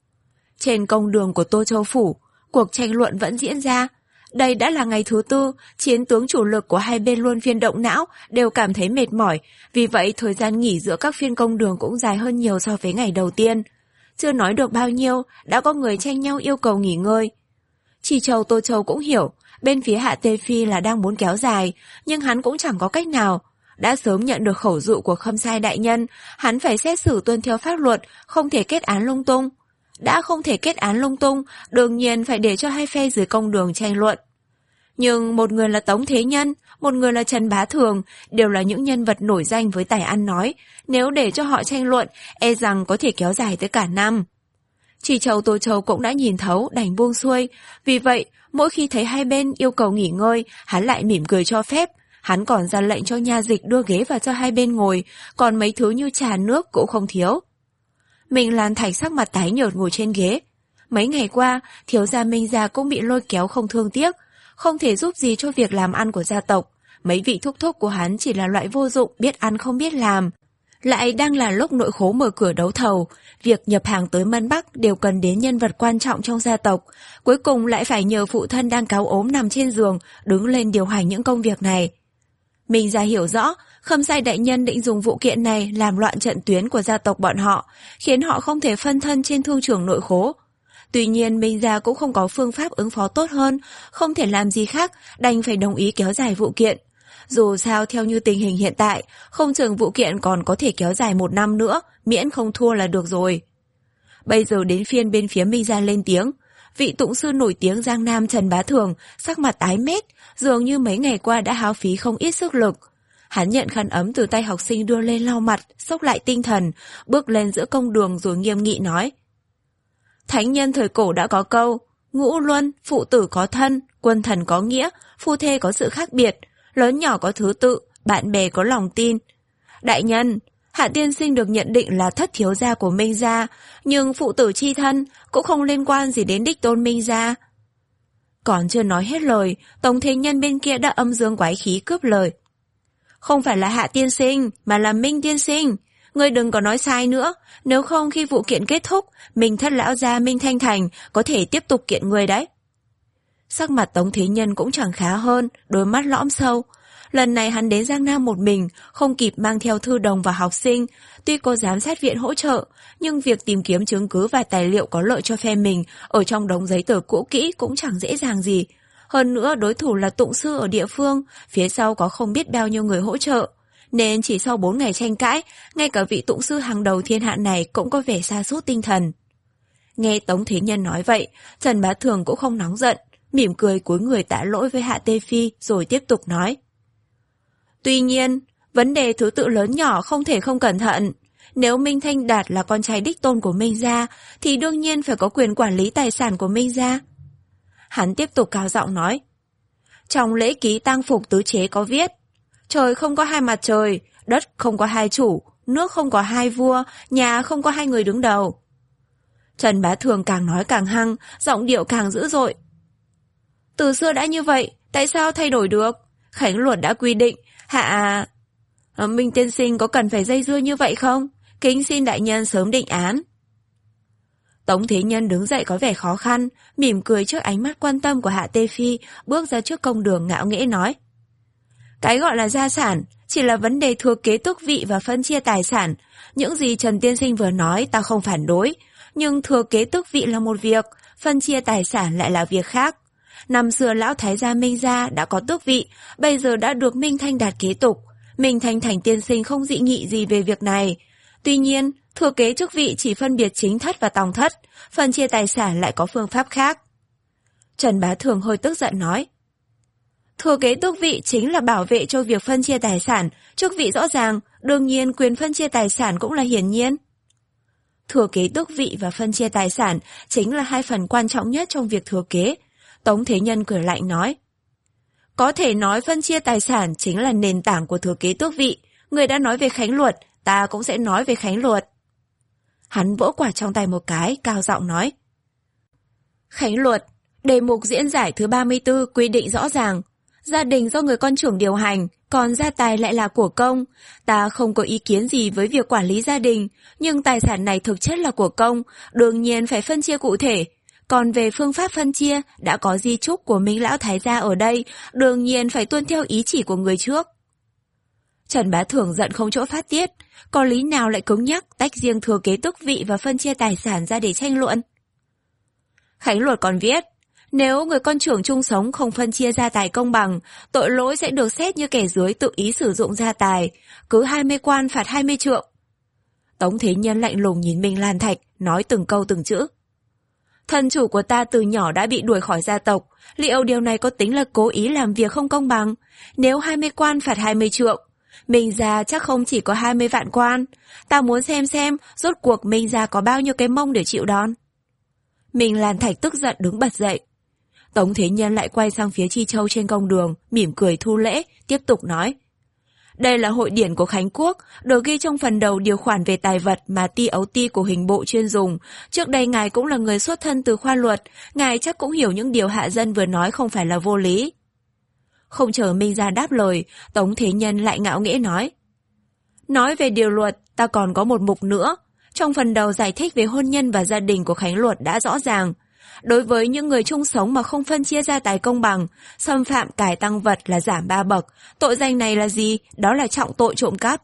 Trên công đường của Tô Châu Phủ, cuộc tranh luận vẫn diễn ra. Đây đã là ngày thứ tư, chiến tướng chủ lực của hai bên luân phiên động não, đều cảm thấy mệt mỏi, vì vậy thời gian nghỉ giữa các phiên công đường cũng dài hơn nhiều so với ngày đầu tiên. Chưa nói được bao nhiêu, đã có người tranh nhau yêu cầu nghỉ ngơi. Chỉ Châu Tô Châu cũng hiểu, bên phía Hạ Tê Phi là đang muốn kéo dài, nhưng hắn cũng chẳng có cách nào. Đã sớm nhận được khẩu dụ của Khâm Sai đại nhân, hắn phải xét xử tuân theo pháp luật, không thể kết án lung tung. Đã không thể kết án lung tung, đương nhiên phải để cho hai phe dưới công đường tranh luận. Nhưng một người là Tống Thế Nhân, một người là Trần Bá Thường, đều là những nhân vật nổi danh với tài ăn nói. Nếu để cho họ tranh luận, e rằng có thể kéo dài tới cả năm. Chỉ Châu Tô Châu cũng đã nhìn thấu, đành buông xuôi. Vì vậy, mỗi khi thấy hai bên yêu cầu nghỉ ngơi, hắn lại mỉm cười cho phép. Hắn còn ra lệnh cho nha dịch đưa ghế vào cho hai bên ngồi, còn mấy thứ như trà nước cũng không thiếu. Minh Lan Thạch sắc mặt tái nhợt ngồi trên ghế. Mấy ngày qua, thiếu gia Minh gia cũng bị lôi kéo không thương tiếc, không thể giúp gì cho việc làm ăn của gia tộc. Mấy vị thúc thúc của hắn chỉ là loại vô dụng, biết ăn không biết làm. Lại đang là lúc nội khố mở cửa đấu thầu, việc nhập hàng tới Mân Bắc đều cần đến nhân vật quan trọng trong gia tộc. Cuối cùng lại phải nhờ phụ thân đang cáu ốm nằm trên giường đứng lên điều hành những công việc này. Minh gia hiểu rõ, Khâm Sai đại nhân định dùng vụ kiện này làm loạn trận tuyến của gia tộc bọn họ, khiến họ không thể phân thân trên thương trường nội khố. Tuy nhiên Minh gia cũng không có phương pháp ứng phó tốt hơn, không thể làm gì khác, đành phải đồng ý kéo dài vụ kiện. Dù sao theo như tình hình hiện tại, không chừng vụ kiện còn có thể kéo dài một năm nữa, miễn không thua là được rồi. Bây giờ đến phiên bên phía Minh gia lên tiếng. Vị tụng sư nổi tiếng Giang Nam Trần Bá Thường, sắc mặt tái mét, dường như mấy ngày qua đã hao phí không ít sức lực. Hắn nhận khăn ấm từ tay học sinh đưa lên lau mặt, xốc lại tinh thần, bước lên giữa công đường rồi nghiêm nghị nói. Thánh nhân thời cổ đã có câu, ngũ luân, phụ tử có thân, quân thần có nghĩa, phu thê có sự khác biệt, lớn nhỏ có thứ tự, bạn bè có lòng tin. Đại nhân, Hạ tiên sinh được nhận định là thất thiếu gia của Minh gia, nhưng phụ tử chi thân cũng không liên quan gì đến đích tôn Minh gia. Còn chưa nói hết lời, Tống Thế Nhân bên kia đã âm dương quái khí cướp lời. Không phải là Hạ tiên sinh, mà là Minh tiên sinh. Ngươi đừng có nói sai nữa, nếu không khi vụ kiện kết thúc, Minh thất lão gia Minh Thanh Thành có thể tiếp tục kiện ngươi đấy. Sắc mặt Tống Thế Nhân cũng chẳng khá hơn, đôi mắt lõm sâu. Lần này hắn đến Giang Nam một mình, không kịp mang theo thư đồng và học sinh. Tuy có giám sát viện hỗ trợ, nhưng việc tìm kiếm chứng cứ và tài liệu có lợi cho phe mình ở trong đống giấy tờ cũ kỹ cũng chẳng dễ dàng gì. Hơn nữa đối thủ là tụng sư ở địa phương, phía sau có không biết bao nhiêu người hỗ trợ. Nên chỉ sau bốn ngày tranh cãi, ngay cả vị tụng sư hàng đầu thiên hạ này cũng có vẻ sa sút tinh thần. Nghe Tống Thế Nhân nói vậy, Trần Bá Thường cũng không nóng giận, mỉm cười cúi người tạ lỗi với Hạ Tê Phi rồi tiếp tục nói. Tuy nhiên, vấn đề thứ tự lớn nhỏ không thể không cẩn thận. Nếu Minh Thanh Đạt là con trai đích tôn của Minh gia, thì đương nhiên phải có quyền quản lý tài sản của Minh gia. Hắn tiếp tục cao giọng nói. Trong lễ ký tang phục tứ chế có viết, trời không có hai mặt trời, đất không có hai chủ, nước không có hai vua, nhà không có hai người đứng đầu. Trần Bá Thường càng nói càng hăng, giọng điệu càng dữ dội. Từ xưa đã như vậy, tại sao thay đổi được? Khánh luật đã quy định, hạ... À, Minh tiên sinh có cần phải dây dưa như vậy không? Kính xin đại nhân sớm định án. Tống Thế Nhân đứng dậy có vẻ khó khăn, mỉm cười trước ánh mắt quan tâm của Hạ Tê Phi, bước ra trước công đường ngạo nghễ nói. Cái gọi là gia sản, chỉ là vấn đề thừa kế tước vị và phân chia tài sản. Những gì Trần Tiên Sinh vừa nói ta không phản đối, nhưng thừa kế tước vị là một việc, phân chia tài sản lại là việc khác. Năm xưa lão thái gia Minh gia đã có tước vị, bây giờ đã được Minh Thanh Đạt kế tục. Minh Thanh Thành Tiên Sinh không dị nghị gì về việc này. Tuy nhiên, thừa kế chức vị chỉ phân biệt chính thất và tòng thất, phân chia tài sản lại có phương pháp khác. Trần Bá Thường hơi tức giận nói. Thừa kế tước vị chính là bảo vệ cho việc phân chia tài sản, chức vị rõ ràng, đương nhiên quyền phân chia tài sản cũng là hiển nhiên. Thừa kế tước vị và phân chia tài sản chính là hai phần quan trọng nhất trong việc thừa kế. Tống Thế Nhân cười lạnh nói. Có thể nói phân chia tài sản chính là nền tảng của thừa kế tước vị. Người đã nói về Khánh luật, ta cũng sẽ nói về Khánh luật. Hắn vỗ quả trong tay một cái, cao giọng nói. Khánh luật, đề mục diễn giải thứ ba mươi tư quy định rõ ràng. Gia đình do người con trưởng điều hành, còn gia tài lại là của công. Ta không có ý kiến gì với việc quản lý gia đình, nhưng tài sản này thực chất là của công, đương nhiên phải phân chia cụ thể. Còn về phương pháp phân chia, đã có di chúc của Minh Lão Thái gia ở đây, đương nhiên phải tuân theo ý chỉ của người trước. Trần Bá Thường giận không chỗ phát tiết, có lý nào lại cứng nhắc tách riêng thừa kế tước vị và phân chia tài sản ra để tranh luận. Khánh luật còn viết, nếu người con trưởng chung sống không phân chia gia tài công bằng, tội lỗi sẽ được xét như kẻ dưới tự ý sử dụng gia tài, cứ hai mươi quan phạt hai mươi trượng. Tống Thế Nhân lạnh lùng nhìn Minh Lan Thạch, nói từng câu từng chữ. Thân chủ của ta từ nhỏ đã bị đuổi khỏi gia tộc, liệu điều này có tính là cố ý làm việc không công bằng? Nếu hai mươi quan phạt hai mươi trượng, Minh gia chắc không chỉ có hai mươi vạn quan. Ta muốn xem xem rốt cuộc Minh gia có bao nhiêu cái mông để chịu đòn. Minh Lan Thạch tức giận đứng bật dậy. Tống Thế Nhân lại quay sang phía Chi Châu trên công đường, mỉm cười thu lễ, tiếp tục nói. Đây là hội điển của Khánh Quốc, được ghi trong phần đầu điều khoản về tài vật mà ti ấu ti của hình bộ chuyên dùng. Trước đây ngài cũng là người xuất thân từ khoa luật, ngài chắc cũng hiểu những điều hạ dân vừa nói không phải là vô lý. Không chờ Minh gia đáp lời, Tống Thế Nhân lại ngạo nghễ nói. Nói về điều luật, ta còn có một mục nữa. Trong phần đầu giải thích về hôn nhân và gia đình của Khánh luật đã rõ ràng. Đối với những người chung sống mà không phân chia gia tài công bằng, xâm phạm cải tăng vật là giảm ba bậc. Tội danh này là gì? Đó là trọng tội trộm cắp.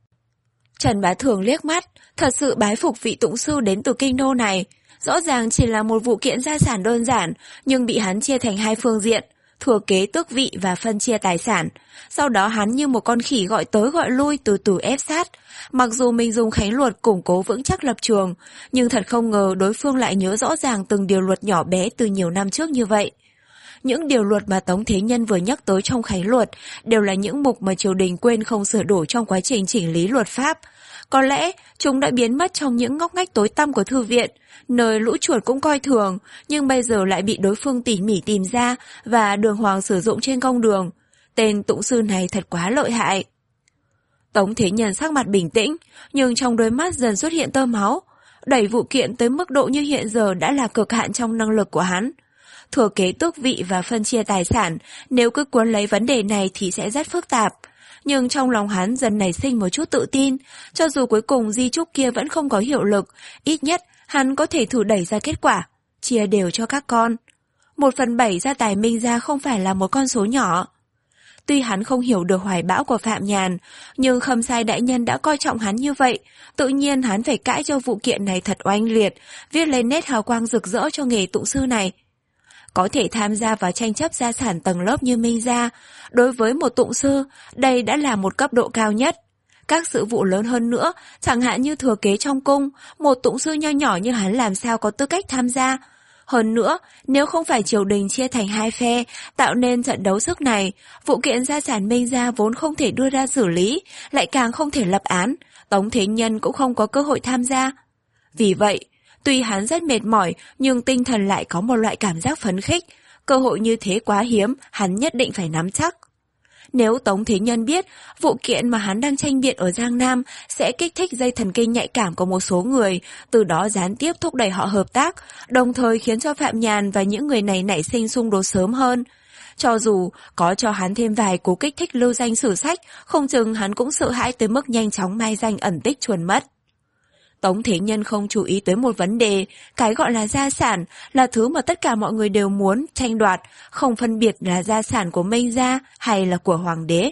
Trần Bá Thường liếc mắt, thật sự bái phục vị tụng sư đến từ kinh đô này. Rõ ràng chỉ là một vụ kiện gia sản đơn giản, nhưng bị hắn chia thành hai phương diện, thừa kế tước vị và phân chia tài sản. Sau đó hắn như một con khỉ gọi tới gọi lui, từ từ ép sát. Mặc dù mình dùng Khánh luật củng cố vững chắc lập trường, nhưng thật không ngờ đối phương lại nhớ rõ ràng từng điều luật nhỏ bé từ nhiều năm trước như vậy. Những điều luật mà Tống Thế Nhân vừa nhắc tới trong Khánh luật đều là những mục mà triều đình quên không sửa đổi trong quá trình chỉnh lý luật pháp. Có lẽ chúng đã biến mất trong những ngóc ngách tối tăm của thư viện, nơi lũ chuột cũng coi thường, nhưng bây giờ lại bị đối phương tỉ mỉ tìm ra và đường hoàng sử dụng trên công đường. Tên tụng sư này thật quá lợi hại. Tống Thế Nhân sắc mặt bình tĩnh, nhưng trong đôi mắt dần xuất hiện tơ máu. Đẩy vụ kiện tới mức độ như hiện giờ đã là cực hạn trong năng lực của hắn. Thừa kế tước vị và phân chia tài sản, nếu cứ cuốn lấy vấn đề này thì sẽ rất phức tạp. Nhưng trong lòng hắn dần nảy sinh một chút tự tin, cho dù cuối cùng di chúc kia vẫn không có hiệu lực, ít nhất hắn có thể thử đẩy ra kết quả, chia đều cho các con. Một phần bảy gia tài Minh gia không phải là một con số nhỏ. Tuy hắn không hiểu được hoài bão của Phạm Nhàn, nhưng Khâm Sai đại nhân đã coi trọng hắn như vậy, tự nhiên hắn phải cãi cho vụ kiện này thật oanh liệt, viết lên nét hào quang rực rỡ cho nghề tụng sư này. Có thể tham gia vào tranh chấp gia sản tầng lớp như Minh gia, đối với một tụng sư, đây đã là một cấp độ cao nhất. Các sự vụ lớn hơn nữa, chẳng hạn như thừa kế trong cung, một tụng sư nho nhỏ như hắn làm sao có tư cách tham gia. Hơn nữa, nếu không phải triều đình chia thành hai phe, tạo nên trận đấu sức này, vụ kiện gia sản Minh gia vốn không thể đưa ra xử lý, lại càng không thể lập án, Tống Thế Nhân cũng không có cơ hội tham gia. Vì vậy, tuy hắn rất mệt mỏi, nhưng tinh thần lại có một loại cảm giác phấn khích, cơ hội như thế quá hiếm, hắn nhất định phải nắm chắc. Nếu Tống Thế Nhân biết vụ kiện mà hắn đang tranh biện ở Giang Nam sẽ kích thích dây thần kinh nhạy cảm của một số người, từ đó gián tiếp thúc đẩy họ hợp tác, đồng thời khiến cho Phạm Nhàn và những người này nảy sinh xung đột sớm hơn. Cho dù có cho hắn thêm vài cú kích thích lưu danh sử sách, không chừng hắn cũng sợ hãi tới mức nhanh chóng mai danh ẩn tích chuồn mất. Tống Thế Nhân không chú ý tới một vấn đề, cái gọi là gia sản là thứ mà tất cả mọi người đều muốn tranh đoạt, không phân biệt là gia sản của Minh gia hay là của hoàng đế.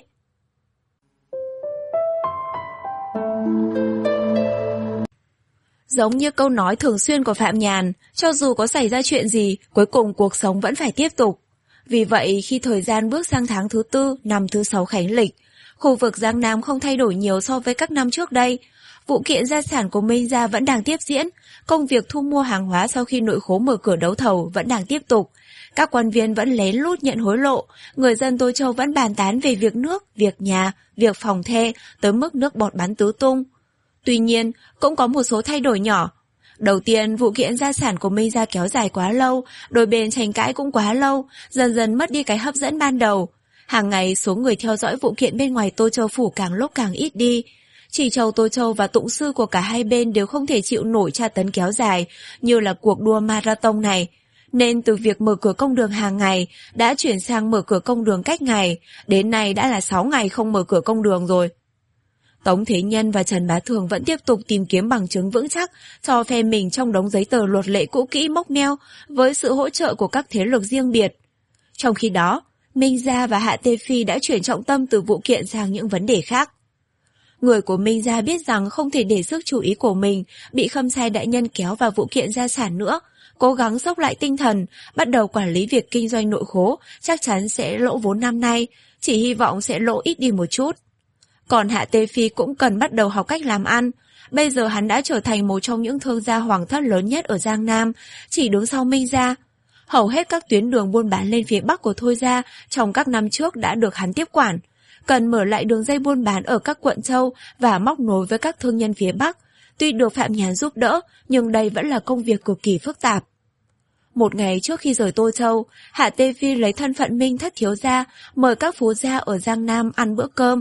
Giống như câu nói thường xuyên của Phạm Nhàn, cho dù có xảy ra chuyện gì, cuối cùng cuộc sống vẫn phải tiếp tục. Vì vậy, khi thời gian bước sang tháng thứ tư, năm thứ sáu khánh lịch, khu vực Giang Nam không thay đổi nhiều so với các năm trước đây. Vụ kiện gia sản của Minh gia vẫn đang tiếp diễn, công việc thu mua hàng hóa sau khi nội khố mở cửa đấu thầu vẫn đang tiếp tục. Các quan viên vẫn lén lút nhận hối lộ, người dân Tô Châu vẫn bàn tán về việc nước, việc nhà, việc phòng thê, tới mức nước bọt bắn tứ tung. Tuy nhiên, cũng có một số thay đổi nhỏ. Đầu tiên, vụ kiện gia sản của Minh gia kéo dài quá lâu, đôi bên tranh cãi cũng quá lâu, dần dần mất đi cái hấp dẫn ban đầu. Hàng ngày, số người theo dõi vụ kiện bên ngoài Tô Châu phủ càng lúc càng ít đi. Chỉ Châu Tô Châu và tụng sư của cả hai bên đều không thể chịu nổi tra tấn kéo dài, như là cuộc đua marathon này. Nên từ việc mở cửa công đường hàng ngày, đã chuyển sang mở cửa công đường cách ngày, đến nay đã là sáu ngày không mở cửa công đường rồi. Tống Thế Nhân và Trần Bá Thường vẫn tiếp tục tìm kiếm bằng chứng vững chắc cho phe mình trong đống giấy tờ luật lệ cũ kỹ mốc meo với sự hỗ trợ của các thế lực riêng biệt. Trong khi đó, Minh gia và Hạ Tê Phi đã chuyển trọng tâm từ vụ kiện sang những vấn đề khác. Người của Minh gia biết rằng không thể để sức chú ý của mình bị Khâm Sai đại nhân kéo vào vụ kiện gia sản nữa, cố gắng dốc lại tinh thần, bắt đầu quản lý việc kinh doanh nội khố, chắc chắn sẽ lỗ vốn năm nay, chỉ hy vọng sẽ lỗ ít đi một chút. Còn Hạ Tê Phi cũng cần bắt đầu học cách làm ăn. Bây giờ hắn đã trở thành một trong những thương gia hoàng thất lớn nhất ở Giang Nam, chỉ đứng sau Minh gia. Hầu hết các tuyến đường buôn bán lên phía Bắc của Thôi gia trong các năm trước đã được hắn tiếp quản. Cần mở lại đường dây buôn bán ở các quận châu và móc nối với các thương nhân phía Bắc. Tuy được Phạm Nhàn giúp đỡ, nhưng đây vẫn là công việc cực kỳ phức tạp. Một ngày trước khi rời Tô Châu, Hạ Tê Phi lấy thân phận Minh thất thiếu gia, mời các phú gia ở Giang Nam ăn bữa cơm.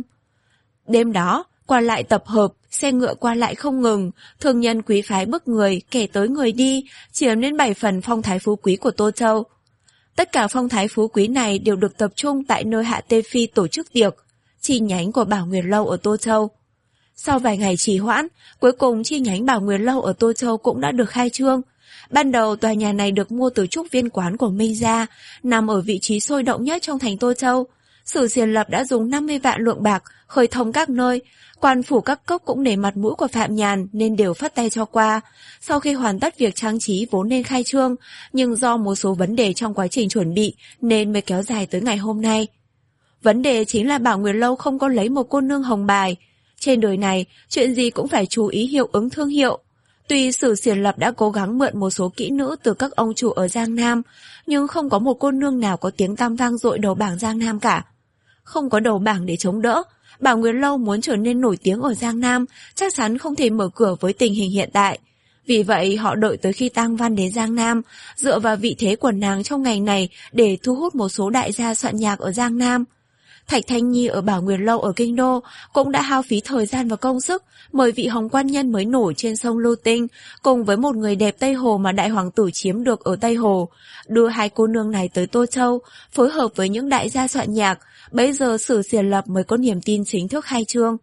Đêm đó, qua lại tập hợp, xe ngựa qua lại không ngừng, thương nhân quý phái bức người, kẻ tới người đi, chiếm đến bảy phần phong thái phú quý của Tô Châu. Tất cả phong thái phú quý này đều được tập trung tại nơi Hạ Tê Phi tổ chức tiệc, chi nhánh của Bảo Nguyệt Lâu ở Tô Châu. Sau vài ngày trì hoãn, cuối cùng chi nhánh Bảo Nguyệt Lâu ở Tô Châu cũng đã được khai trương. Ban đầu tòa nhà này được mua từ trúc viên quán của Minh gia, nằm ở vị trí sôi động nhất trong thành Tô Châu. Sử Xiển Lập đã dùng năm mươi vạn lượng bạc khơi thông các nơi, quan phủ các cấp cũng nể mặt mũi của Phạm Nhàn nên đều phất tay cho qua. Sau khi hoàn tất việc trang trí vốn nên khai trương, nhưng do một số vấn đề trong quá trình chuẩn bị nên mới kéo dài tới ngày hôm nay. Vấn đề chính là Bảo Nguyệt Lâu không có lấy một cô nương hồng bài. Trên đời này, chuyện gì cũng phải chú ý hiệu ứng thương hiệu. Tuy Sử Xiển Lập đã cố gắng mượn một số kỹ nữ từ các ông chủ ở Giang Nam, nhưng không có một cô nương nào có tiếng tăm vang dội đầu bảng Giang Nam cả. Không có đầu bảng để chống đỡ, Bảo Nguyệt Lâu muốn trở nên nổi tiếng ở Giang Nam chắc chắn không thể mở cửa với tình hình hiện tại. Vì vậy họ đợi tới khi Tang Văn đến Giang Nam, dựa vào vị thế của nàng trong ngành này để thu hút một số đại gia soạn nhạc ở Giang Nam. Thạch Thanh Nhi ở Bảo Nguyệt Lâu ở Kinh Đô cũng đã hao phí thời gian và công sức mời vị hồng quan nhân mới nổi trên sông Lưu Tinh cùng với một người đẹp Tây Hồ mà đại hoàng tử chiếm được ở Tây Hồ, đưa hai cô nương này tới Tô Châu, phối hợp với những đại gia soạn nhạc. Bấy giờ Sử Xiển Lập mới có niềm tin chính thức khai trương.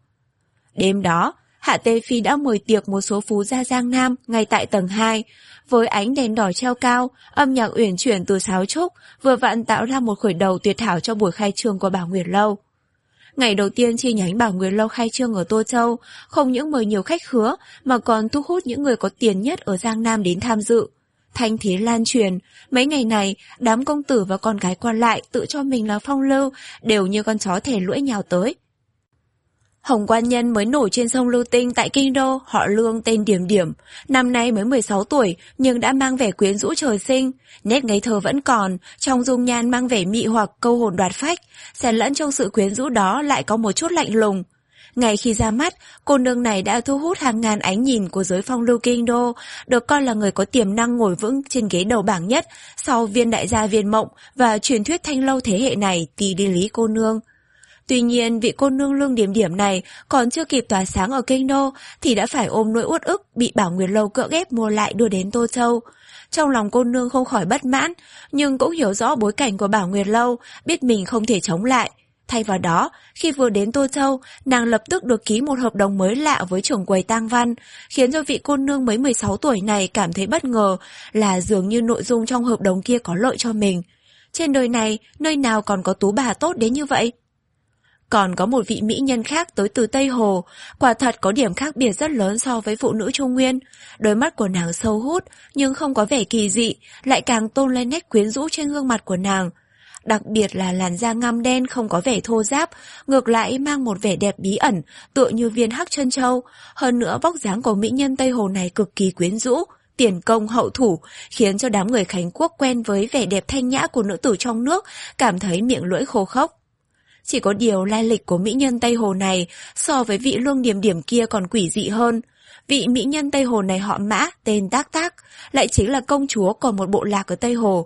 Đêm đó, Hạ Tê Phi đã mời tiệc một số phú gia Giang Nam ngay tại tầng hai, với ánh đèn đỏ treo cao, âm nhạc uyển chuyển từ sáo trúc, vừa vặn tạo ra một khởi đầu tuyệt hảo cho buổi khai trương của Bảo Nguyệt Lâu. Ngày đầu tiên chi nhánh Bảo Nguyệt Lâu khai trương ở Tô Châu, không những mời nhiều khách khứa mà còn thu hút những người có tiền nhất ở Giang Nam đến tham dự. Thanh thế lan truyền, mấy ngày này, đám công tử và con gái quan lại tự cho mình là phong lưu, đều như con chó thè lưỡi nhào tới. Hồng quan nhân mới nổi trên sông Lưu Tinh tại Kinh Đô, họ Lương tên Điểm Điểm, năm nay mới mười sáu tuổi nhưng đã mang vẻ quyến rũ trời sinh, nét ngây thơ vẫn còn, trong dung nhan mang vẻ mị hoặc câu hồn đoạt phách, xen lẫn trong sự quyến rũ đó lại có một chút lạnh lùng. Ngày khi ra mắt, cô nương này đã thu hút hàng ngàn ánh nhìn của giới phong lưu Kinh Đô, được coi là người có tiềm năng ngồi vững trên ghế đầu bảng nhất sau Viên đại gia Viên Mộng và truyền thuyết thanh lâu thế hệ này Tỷ Đi Lý cô nương. Tuy nhiên vị cô nương Lương Điểm Điểm này còn chưa kịp tỏa sáng ở kinh đô thì đã phải ôm nỗi uất ức bị Bảo Nguyệt Lâu cưỡng ép mua lại đưa đến Tô Châu. Trong lòng cô nương không khỏi bất mãn, nhưng cũng hiểu rõ bối cảnh của Bảo Nguyệt Lâu, biết mình không thể chống lại. Thay vào đó, khi vừa đến Tô Châu, nàng lập tức được ký một hợp đồng mới lạ với trưởng quầy Tang Văn, khiến cho vị cô nương mới mười sáu tuổi này cảm thấy bất ngờ là dường như nội dung trong hợp đồng kia có lợi cho mình. Trên đời này, nơi nào còn có tú bà tốt đến như vậy? Còn có một vị mỹ nhân khác tới từ Tây Hồ, quả thật có điểm khác biệt rất lớn so với phụ nữ Trung Nguyên. Đôi mắt của nàng sâu hút, nhưng không có vẻ kỳ dị, lại càng tôn lên nét quyến rũ trên gương mặt của nàng. Đặc biệt là làn da ngăm đen không có vẻ thô ráp, ngược lại mang một vẻ đẹp bí ẩn, tựa như viên hắc chân châu. Hơn nữa vóc dáng của mỹ nhân Tây Hồ này cực kỳ quyến rũ, tiền công hậu thủ, khiến cho đám người Khánh Quốc quen với vẻ đẹp thanh nhã của nữ tử trong nước, cảm thấy miệng lưỡi khô khốc. Chỉ có điều lai lịch của mỹ nhân Tây Hồ này so với vị Lương Điểm Điểm kia còn quỷ dị hơn. Vị mỹ nhân Tây Hồ này họ Mã, tên Tác Tác, lại chính là công chúa của một bộ lạc ở Tây Hồ.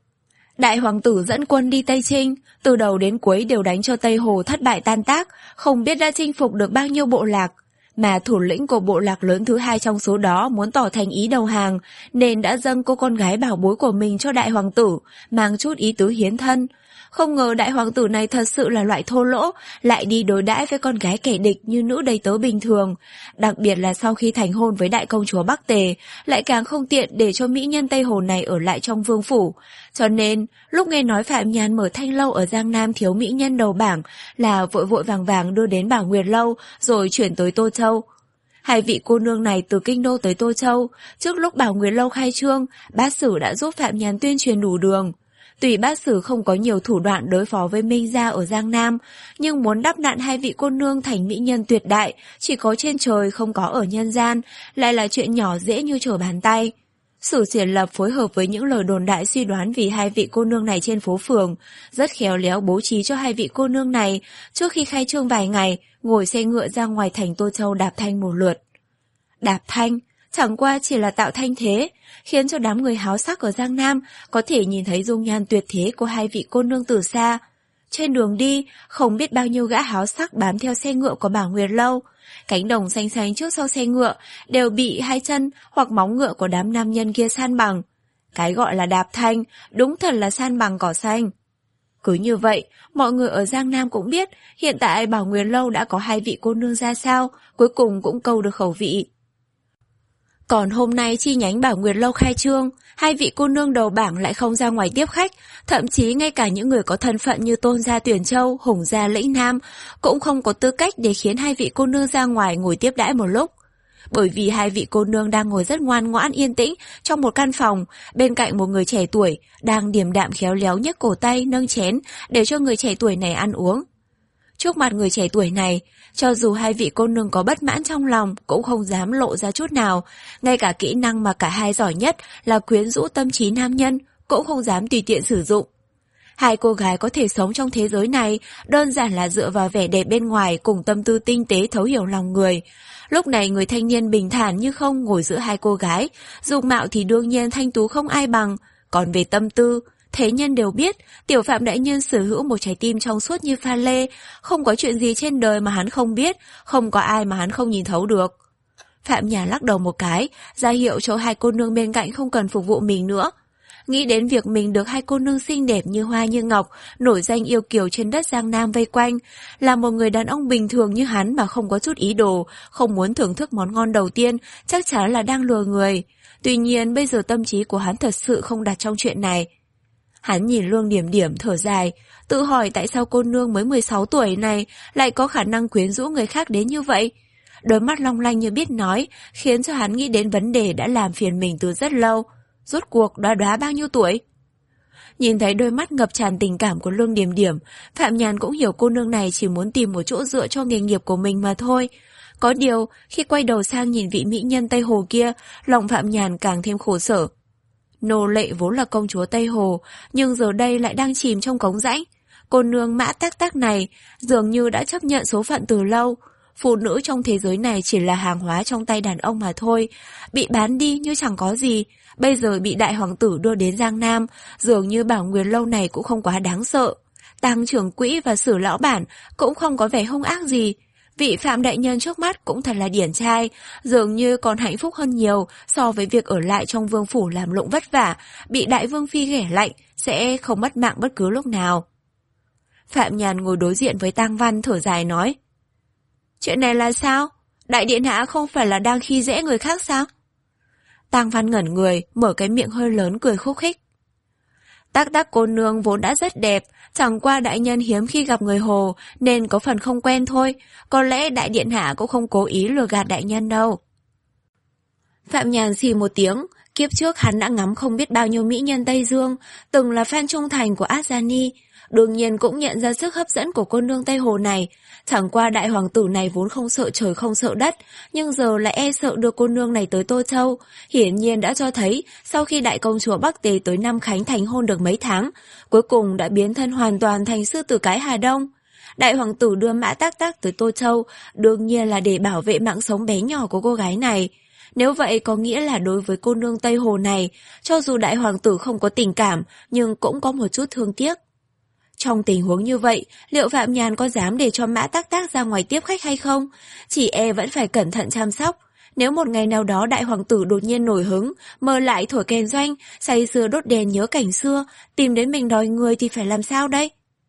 Đại hoàng tử dẫn quân đi Tây Chinh, từ đầu đến cuối đều đánh cho Tây Hồ thất bại tan tác, không biết đã chinh phục được bao nhiêu bộ lạc. Mà thủ lĩnh của bộ lạc lớn thứ hai trong số đó muốn tỏ thành ý đầu hàng, nên đã dâng cô con gái bảo bối của mình cho đại hoàng tử, mang chút ý tứ hiến thân. Không ngờ đại hoàng tử này thật sự là loại thô lỗ, lại đi đối đãi với con gái kẻ địch như nữ đầy tớ bình thường. Đặc biệt là sau khi thành hôn với đại công chúa Bắc Tề, lại càng không tiện để cho mỹ nhân Tây Hồ này ở lại trong vương phủ. Cho nên, lúc nghe nói Phạm Nhàn mở thanh lâu ở Giang Nam thiếu mỹ nhân đầu bảng, là vội vội vàng vàng đưa đến Bảo Nguyệt Lâu, rồi chuyển tới Tô Châu. Hai vị cô nương này từ kinh đô tới Tô Châu, trước lúc Bảo Nguyệt Lâu khai trương, bát sử đã giúp Phạm Nhàn tuyên truyền đủ đường. Tuy bát sử không có nhiều thủ đoạn đối phó với Minh gia ở Giang Nam, nhưng muốn đắp nặn hai vị cô nương thành mỹ nhân tuyệt đại, chỉ có trên trời không có ở nhân gian, lại là chuyện nhỏ dễ như trở bàn tay. Sử Triển Lập phối hợp với những lời đồn đại suy đoán vì hai vị cô nương này trên phố phường, rất khéo léo bố trí cho hai vị cô nương này, trước khi khai trương vài ngày, ngồi xe ngựa ra ngoài thành Tô Châu đạp thanh một lượt. Đạp thanh, chẳng qua chỉ là tạo thanh thế, khiến cho đám người háo sắc ở Giang Nam có thể nhìn thấy dung nhan tuyệt thế của hai vị cô nương từ xa. Trên đường đi, không biết bao nhiêu gã háo sắc bám theo xe ngựa của Bảo Nguyệt Lâu. Cánh đồng xanh xanh trước sau xe ngựa đều bị hai chân hoặc móng ngựa của đám nam nhân kia san bằng. Cái gọi là đạp thanh, đúng thật là san bằng cỏ xanh. Cứ như vậy, mọi người ở Giang Nam cũng biết hiện tại Bảo Nguyệt Lâu đã có hai vị cô nương ra sao, cuối cùng cũng câu được khẩu vị. Còn hôm nay chi nhánh Bảo Nguyệt Lâu khai trương, hai vị cô nương đầu bảng lại không ra ngoài tiếp khách, thậm chí ngay cả những người có thân phận như Tôn gia Tuyển Châu, Hùng gia Lĩnh Nam cũng không có tư cách để khiến hai vị cô nương ra ngoài ngồi tiếp đãi một lúc. Bởi vì hai vị cô nương đang ngồi rất ngoan ngoãn yên tĩnh trong một căn phòng, bên cạnh một người trẻ tuổi, đang điềm đạm khéo léo nhấc cổ tay nâng chén để cho người trẻ tuổi này ăn uống. Trước mặt người trẻ tuổi này, cho dù hai vị cô nương có bất mãn trong lòng cũng không dám lộ ra chút nào, ngay cả kỹ năng mà cả hai giỏi nhất là quyến rũ tâm trí nam nhân cũng không dám tùy tiện sử dụng. Hai cô gái có thể sống trong thế giới này đơn giản là dựa vào vẻ đẹp bên ngoài cùng tâm tư tinh tế thấu hiểu lòng người. Lúc này người thanh niên bình thản như không ngồi giữa hai cô gái, dung mạo thì đương nhiên thanh tú không ai bằng, còn về tâm tư, thế nhân đều biết, tiểu Phạm đại nhân sở hữu một trái tim trong suốt như pha lê, không có chuyện gì trên đời mà hắn không biết, không có ai mà hắn không nhìn thấu được. Phạm Nhàn lắc đầu một cái, ra hiệu cho hai cô nương bên cạnh không cần phục vụ mình nữa. Nghĩ đến việc mình được hai cô nương xinh đẹp như hoa như ngọc, nổi danh yêu kiều trên đất Giang Nam vây quanh, là một người đàn ông bình thường như hắn mà không có chút ý đồ, không muốn thưởng thức món ngon đầu tiên, chắc chắn là đang lừa người. Tuy nhiên bây giờ tâm trí của hắn thật sự không đặt trong chuyện này. Hắn nhìn Lương Điểm Điểm thở dài, tự hỏi tại sao cô nương mới mười sáu tuổi này lại có khả năng quyến rũ người khác đến như vậy. Đôi mắt long lanh như biết nói, khiến cho hắn nghĩ đến vấn đề đã làm phiền mình từ rất lâu. Rốt cuộc Đóa Đóa bao nhiêu tuổi? Nhìn thấy đôi mắt ngập tràn tình cảm của Lương Điểm Điểm, Phạm Nhàn cũng hiểu cô nương này chỉ muốn tìm một chỗ dựa cho nghề nghiệp của mình mà thôi. Có điều, khi quay đầu sang nhìn vị mỹ nhân Tây Hồ kia, lòng Phạm Nhàn càng thêm khổ sở. Nô lệ vốn là công chúa Tây Hồ, nhưng giờ đây lại đang chìm trong cống rãnh. Cô nương Mã Tác Tác này dường như đã chấp nhận số phận từ lâu. Phụ nữ trong thế giới này chỉ là hàng hóa trong tay đàn ông mà thôi, bị bán đi như chẳng có gì. Bây giờ bị đại hoàng tử đưa đến Giang Nam, dường như Bảo Nguyệt Lâu này cũng không quá đáng sợ. Tăng trưởng quỹ và Sử lão bản cũng không có vẻ hung ác gì. Vị Phạm đại nhân trước mắt cũng thật là điển trai, dường như còn hạnh phúc hơn nhiều so với việc ở lại trong vương phủ làm lụng vất vả, bị đại vương phi ghẻ lạnh, sẽ không mất mạng bất cứ lúc nào. Phạm Nhàn ngồi đối diện với Tang Văn thở dài nói: Chuyện này là sao? Đại điện hạ không phải là đang khi dễ người khác sao? Tang Văn ngẩn người, mở cái miệng hơi lớn cười khúc khích. Tắc Tắc cô nương vốn đã rất đẹp, chẳng qua đại nhân hiếm khi gặp người Hồ nên có phần không quen thôi, có lẽ đại điện hạ cũng không cố ý lừa gạt đại nhân đâu. Phạm Nhàn xì một tiếng, kiếp trước hắn đã ngắm không biết bao nhiêu mỹ nhân Tây Dương, từng là fan trung thành của Asani, đương nhiên cũng nhận ra sức hấp dẫn của cô nương Tây Hồ này. Chẳng qua đại hoàng tử này vốn không sợ trời không sợ đất, nhưng giờ lại e sợ đưa cô nương này tới Tô Châu. Hiển nhiên đã cho thấy sau khi đại công chúa Bắc Tề tới Nam Khánh thành hôn được mấy tháng, cuối cùng đã biến thân hoàn toàn thành sư tử cái Hà Đông. Đại hoàng tử đưa Mã Tắc Tắc tới Tô Châu đương nhiên là để bảo vệ mạng sống bé nhỏ của cô gái này. Nếu vậy có nghĩa là đối với cô nương Tây Hồ này, cho dù đại hoàng tử không có tình cảm nhưng cũng có một chút thương tiếc. Trong tình huống như vậy, liệu Phạm Nhàn có dám để cho Mã Tắc Tắc ra ngoài tiếp khách hay không? Chỉ e vẫn phải cẩn thận chăm sóc. Nếu một ngày nào đó đại hoàng tử đột nhiên nổi hứng, mơ lại thổi kèn doanh, say sưa đốt đèn nhớ cảnh xưa, tìm đến mình đòi người thì phải làm sao đây?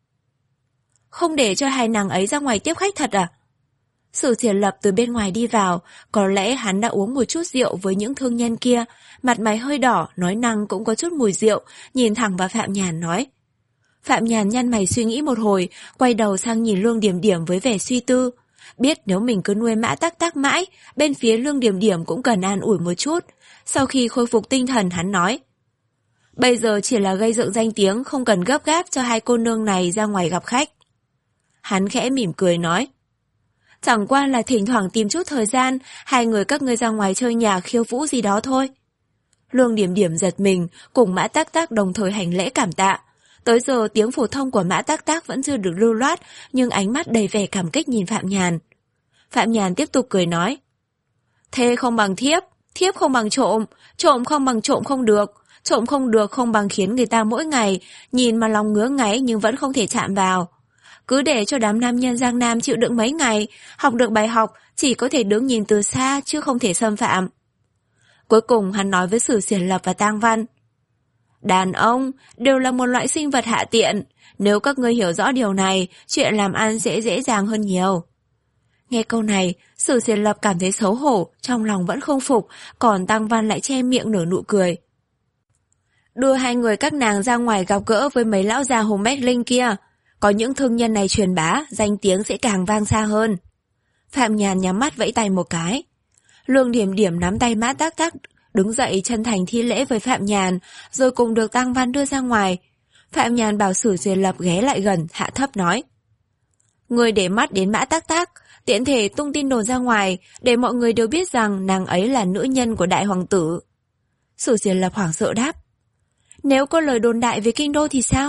Không để cho hai nàng ấy ra ngoài tiếp khách thật à? Sử Thiền Lập từ bên ngoài đi vào, có lẽ hắn đã uống một chút rượu với những thương nhân kia, mặt mày hơi đỏ, nói năng cũng có chút mùi rượu, nhìn thẳng vào Phạm Nhàn nói. Phạm Nhàn nhăn mày suy nghĩ một hồi, quay đầu sang nhìn Lương Điểm Điểm với vẻ suy tư. Biết nếu mình cứ nuôi Mã Tắc Tắc mãi, bên phía Lương Điểm Điểm cũng cần an ủi một chút. Sau khi khôi phục tinh thần hắn nói: Bây giờ chỉ là gây dựng danh tiếng, không cần gấp gáp cho hai cô nương này ra ngoài gặp khách. Hắn khẽ mỉm cười nói: Chẳng qua là thỉnh thoảng tìm chút thời gian, hai người các ngươi ra ngoài chơi nhà khiêu vũ gì đó thôi. Lương Điểm Điểm giật mình, cùng Mã Tắc Tắc đồng thời hành lễ cảm tạ. Tới giờ tiếng phổ thông của Mã Tắc Tắc vẫn chưa được lưu loát, nhưng ánh mắt đầy vẻ cảm kích nhìn Phạm Nhàn. Phạm Nhàn tiếp tục cười nói: Thê không bằng thiếp, thiếp không bằng trộm, trộm không bằng trộm không được, trộm không được không bằng khiến người ta mỗi ngày nhìn mà lòng ngứa ngáy nhưng vẫn không thể chạm vào. Cứ để cho đám nam nhân Giang Nam chịu đựng mấy ngày, học được bài học chỉ có thể đứng nhìn từ xa chứ không thể xâm phạm. Cuối cùng hắn nói với Sử Xiển Lập và Tang Văn: Đàn ông đều là một loại sinh vật hạ tiện, nếu các ngươi hiểu rõ điều này, chuyện làm ăn sẽ dễ dàng hơn nhiều. Nghe câu này, Sử Xiển Lập cảm thấy xấu hổ, trong lòng vẫn không phục, còn Tang Văn lại che miệng nở nụ cười. Đưa hai người các nàng ra ngoài gặp gỡ với mấy lão già Hùng Bách Linh kia, có những thương nhân này truyền bá, danh tiếng sẽ càng vang xa hơn. Phạm Nhàn nhắm mắt vẫy tay một cái. Lương Điểm Điểm nắm tay Mã Tắc Tắc, đứng dậy chân thành thi lễ với Phạm Nhàn, rồi cùng được Tang Văn đưa ra ngoài. Phạm Nhàn bảo Sử Diệt Lập ghé lại gần, hạ thấp nói: Người để mắt đến Mã Tắc Tắc, tiện thể tung tin đồn ra ngoài, để mọi người đều biết rằng nàng ấy là nữ nhân của đại hoàng tử. Sử Diệt Lập hoảng sợ đáp: Nếu có lời đồn đại về kinh đô thì sao?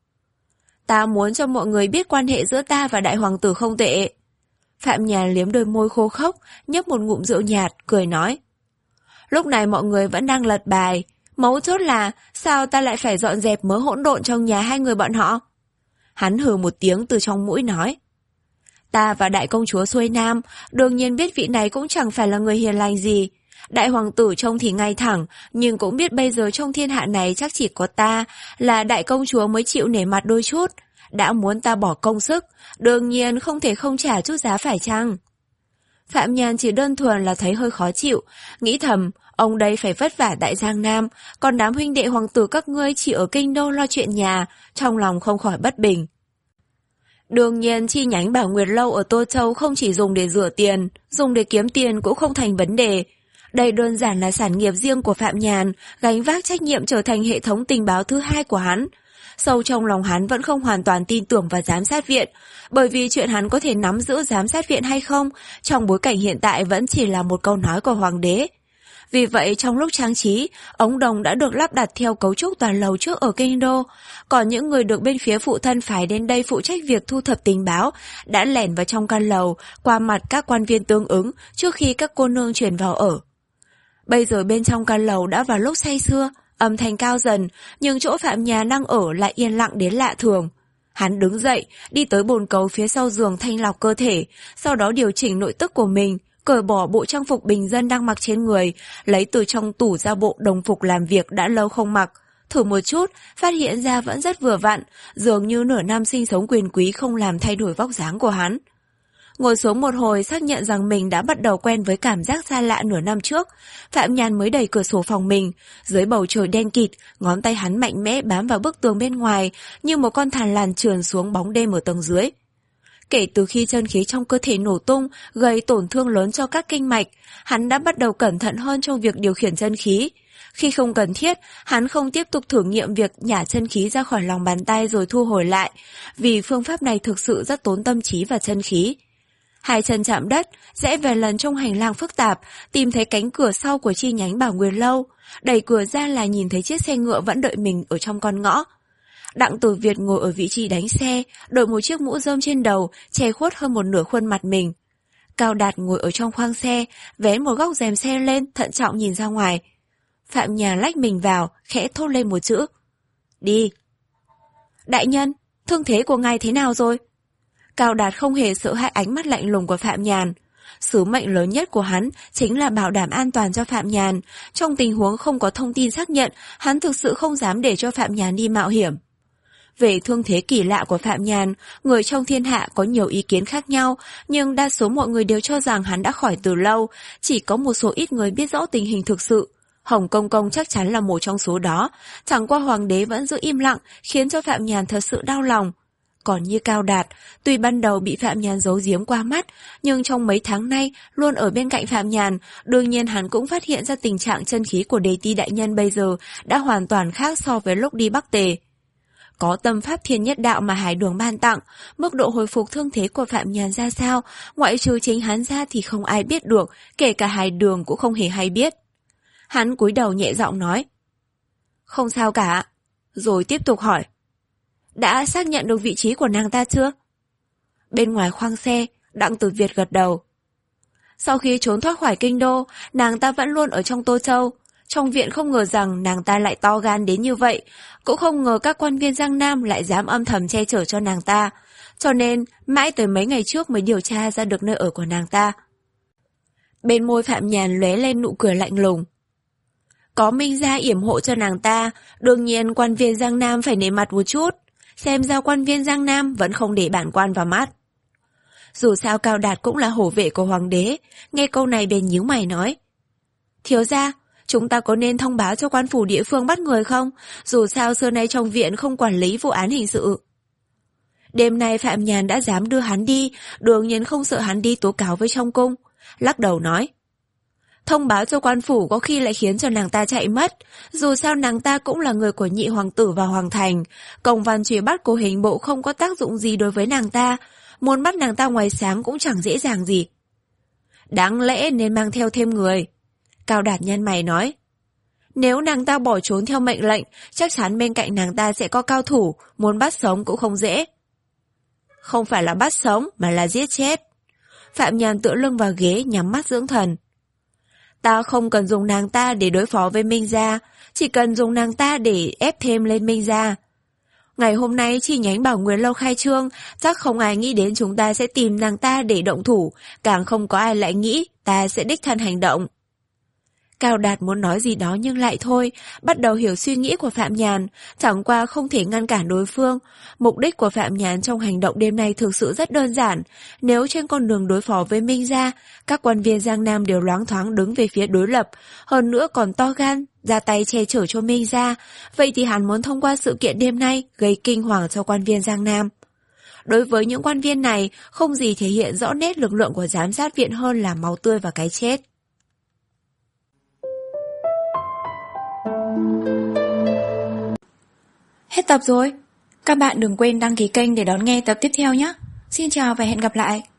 Ta muốn cho mọi người biết quan hệ giữa ta và đại hoàng tử không tệ. Phạm Nhàn liếm đôi môi khô khốc, nhấp một ngụm rượu nhạt, cười nói: Lúc này mọi người vẫn đang lật bài, mấu chốt là sao ta lại phải dọn dẹp mớ hỗn độn trong nhà hai người bọn họ? Hắn hừ một tiếng từ trong mũi nói: Ta và đại công chúa xuôi nam, đương nhiên biết vị này cũng chẳng phải là người hiền lành gì. Đại hoàng tử trông thì ngay thẳng, nhưng cũng biết bây giờ trong thiên hạ này chắc chỉ có ta là đại công chúa mới chịu nể mặt đôi chút. Đã muốn ta bỏ công sức, đương nhiên không thể không trả chút giá phải chăng? Phạm Nhàn chỉ đơn thuần là thấy hơi khó chịu, nghĩ thầm, ông đây phải vất vả tại Giang Nam, còn đám huynh đệ hoàng tử các ngươi chỉ ở kinh đô lo chuyện nhà, trong lòng không khỏi bất bình. Đương nhiên chi nhánh Bảo Nguyệt Lâu ở Tô Châu không chỉ dùng để rửa tiền, dùng để kiếm tiền cũng không thành vấn đề. Đây đơn giản là sản nghiệp riêng của Phạm Nhàn, gánh vác trách nhiệm trở thành hệ thống tình báo thứ hai của hắn. Sâu trong lòng hắn vẫn không hoàn toàn tin tưởng vào giám sát viện, bởi vì chuyện hắn có thể nắm giữ giám sát viện hay không, trong bối cảnh hiện tại vẫn chỉ là một câu nói của hoàng đế. Vì vậy trong lúc trang trí, ống đồng đã được lắp đặt theo cấu trúc tòa lầu trước ở kinh đô, còn những người được bên phía phụ thân phái đến đây phụ trách việc thu thập tình báo đã lẻn vào trong căn lầu, qua mặt các quan viên tương ứng trước khi các cô nương chuyển vào ở. Bây giờ bên trong căn lầu đã vào lúc say sưa, âm thanh cao dần, nhưng chỗ Phạm Nhàn đang ở lại yên lặng đến lạ thường. Hắn đứng dậy, đi tới bồn cầu phía sau giường thanh lọc cơ thể, sau đó điều chỉnh nội tức của mình, cởi bỏ bộ trang phục bình dân đang mặc trên người, lấy từ trong tủ ra bộ đồng phục làm việc đã lâu không mặc. Thử một chút, phát hiện ra vẫn rất vừa vặn, dường như nửa năm sinh sống quyền quý không làm thay đổi vóc dáng của hắn. Ngồi xuống một hồi xác nhận rằng mình đã bắt đầu quen với cảm giác xa lạ nửa năm trước, Phạm Nhàn mới đẩy cửa sổ phòng mình. Dưới bầu trời đen kịt, ngón tay hắn mạnh mẽ bám vào bức tường bên ngoài, như một con thằn lằn trườn xuống bóng đêm ở tầng dưới. Kể từ khi chân khí trong cơ thể nổ tung, gây tổn thương lớn cho các kinh mạch, hắn đã bắt đầu cẩn thận hơn trong việc điều khiển chân khí. Khi không cần thiết, hắn không tiếp tục thử nghiệm việc nhả chân khí ra khỏi lòng bàn tay rồi thu hồi lại, vì phương pháp này thực sự rất tốn tâm trí và chân khí. Hai chân chạm đất, rẽ về lần trong hành lang phức tạp, tìm thấy cánh cửa sau của chi nhánh Bảo Nguyên Lâu. Đẩy cửa ra là nhìn thấy chiếc xe ngựa vẫn đợi mình ở trong con ngõ. Đặng Tử Việt ngồi ở vị trí đánh xe, đội một chiếc mũ rơm trên đầu, che khuất hơn một nửa khuôn mặt mình. Cao Đạt ngồi ở trong khoang xe, vén một góc rèm xe lên, thận trọng nhìn ra ngoài. Phạm Nhàn lách mình vào, khẽ thốt lên một chữ. Đi. Đại nhân, thương thế của ngài thế nào rồi? Cao Đạt không hề sợ hãi ánh mắt lạnh lùng của Phạm Nhàn. Sứ mệnh lớn nhất của hắn chính là bảo đảm an toàn cho Phạm Nhàn. Trong tình huống không có thông tin xác nhận, hắn thực sự không dám để cho Phạm Nhàn đi mạo hiểm. Về thương thế kỳ lạ của Phạm Nhàn, người trong thiên hạ có nhiều ý kiến khác nhau, nhưng đa số mọi người đều cho rằng hắn đã khỏi từ lâu, chỉ có một số ít người biết rõ tình hình thực sự. Hồng Công Công chắc chắn là một trong số đó, chẳng qua hoàng đế vẫn giữ im lặng, khiến cho Phạm Nhàn thật sự đau lòng. Còn như Cao Đạt, tuy ban đầu bị Phạm Nhàn giấu giếm qua mắt, nhưng trong mấy tháng nay luôn ở bên cạnh Phạm Nhàn, đương nhiên hắn cũng phát hiện ra tình trạng chân khí của Đề Ti đại nhân bây giờ đã hoàn toàn khác so với lúc đi Bắc Tề. Có tâm pháp thiên nhất đạo mà Hải Đường ban tặng, mức độ hồi phục thương thế của Phạm Nhàn ra sao, ngoại trừ chính hắn ra thì không ai biết được, kể cả Hải Đường cũng không hề hay biết. Hắn cúi đầu nhẹ giọng nói. Không sao cả. Rồi tiếp tục hỏi. Đã xác nhận được vị trí của nàng ta chưa? Bên ngoài khoang xe, Đặng Tử Việt gật đầu. Sau khi trốn thoát khỏi kinh đô, nàng ta vẫn luôn ở trong Tô Châu. Trong viện không ngờ rằng nàng ta lại to gan đến như vậy, cũng không ngờ các quan viên Giang Nam lại dám âm thầm che chở cho nàng ta. Cho nên, mãi tới mấy ngày trước mới điều tra ra được nơi ở của nàng ta. Bên môi Phạm Nhàn lóe lên nụ cười lạnh lùng. Có Minh gia yểm hộ cho nàng ta, đương nhiên quan viên Giang Nam phải nể mặt một chút. Xem ra quan viên Giang Nam vẫn không để bản quan vào mắt. Dù sao Cao Đạt cũng là hổ vệ của hoàng đế, nghe câu này bèn nhíu mày nói. Thiếu gia, chúng ta có nên thông báo cho quan phủ địa phương bắt người không? Dù sao xưa nay trong viện không quản lý vụ án hình sự. Đêm nay Phạm Nhàn đã dám đưa hắn đi, đương nhiên không sợ hắn đi tố cáo với trong cung. Lắc đầu nói. Thông báo cho quan phủ có khi lại khiến cho nàng ta chạy mất. Dù sao nàng ta cũng là người của nhị hoàng tử và hoàng thành. Công văn truy bắt của hình bộ không có tác dụng gì đối với nàng ta. Muốn bắt nàng ta ngoài sáng cũng chẳng dễ dàng gì. Đáng lẽ nên mang theo thêm người. Cao Đạt nhăn mày nói. Nếu nàng ta bỏ trốn theo mệnh lệnh, chắc chắn bên cạnh nàng ta sẽ có cao thủ, muốn bắt sống cũng không dễ. Không phải là bắt sống mà là giết chết. Phạm Nhàn tựa lưng vào ghế nhắm mắt dưỡng thần. Ta không cần dùng nàng ta để đối phó với Minh gia, chỉ cần dùng nàng ta để ép thêm lên Minh gia. Ngày hôm nay chi nhánh Bảo Nguyên Lâu khai trương, chắc không ai nghĩ đến chúng ta sẽ tìm nàng ta để động thủ, càng không có ai lại nghĩ ta sẽ đích thân hành động. Cao Đạt muốn nói gì đó nhưng lại thôi, bắt đầu hiểu suy nghĩ của Phạm Nhàn, chẳng qua không thể ngăn cản đối phương. Mục đích của Phạm Nhàn trong hành động đêm nay thực sự rất đơn giản. Nếu trên con đường đối phó với Minh gia, các quan viên Giang Nam đều loáng thoáng đứng về phía đối lập, hơn nữa còn to gan, ra tay che chở cho Minh gia, vậy thì hắn muốn thông qua sự kiện đêm nay gây kinh hoàng cho quan viên Giang Nam. Đối với những quan viên này, không gì thể hiện rõ nét lực lượng của giám sát viện hơn là máu tươi và cái chết. Hết tập rồi. Các bạn đừng quên đăng ký kênh để đón nghe tập tiếp theo nhé. Xin chào và hẹn gặp lại.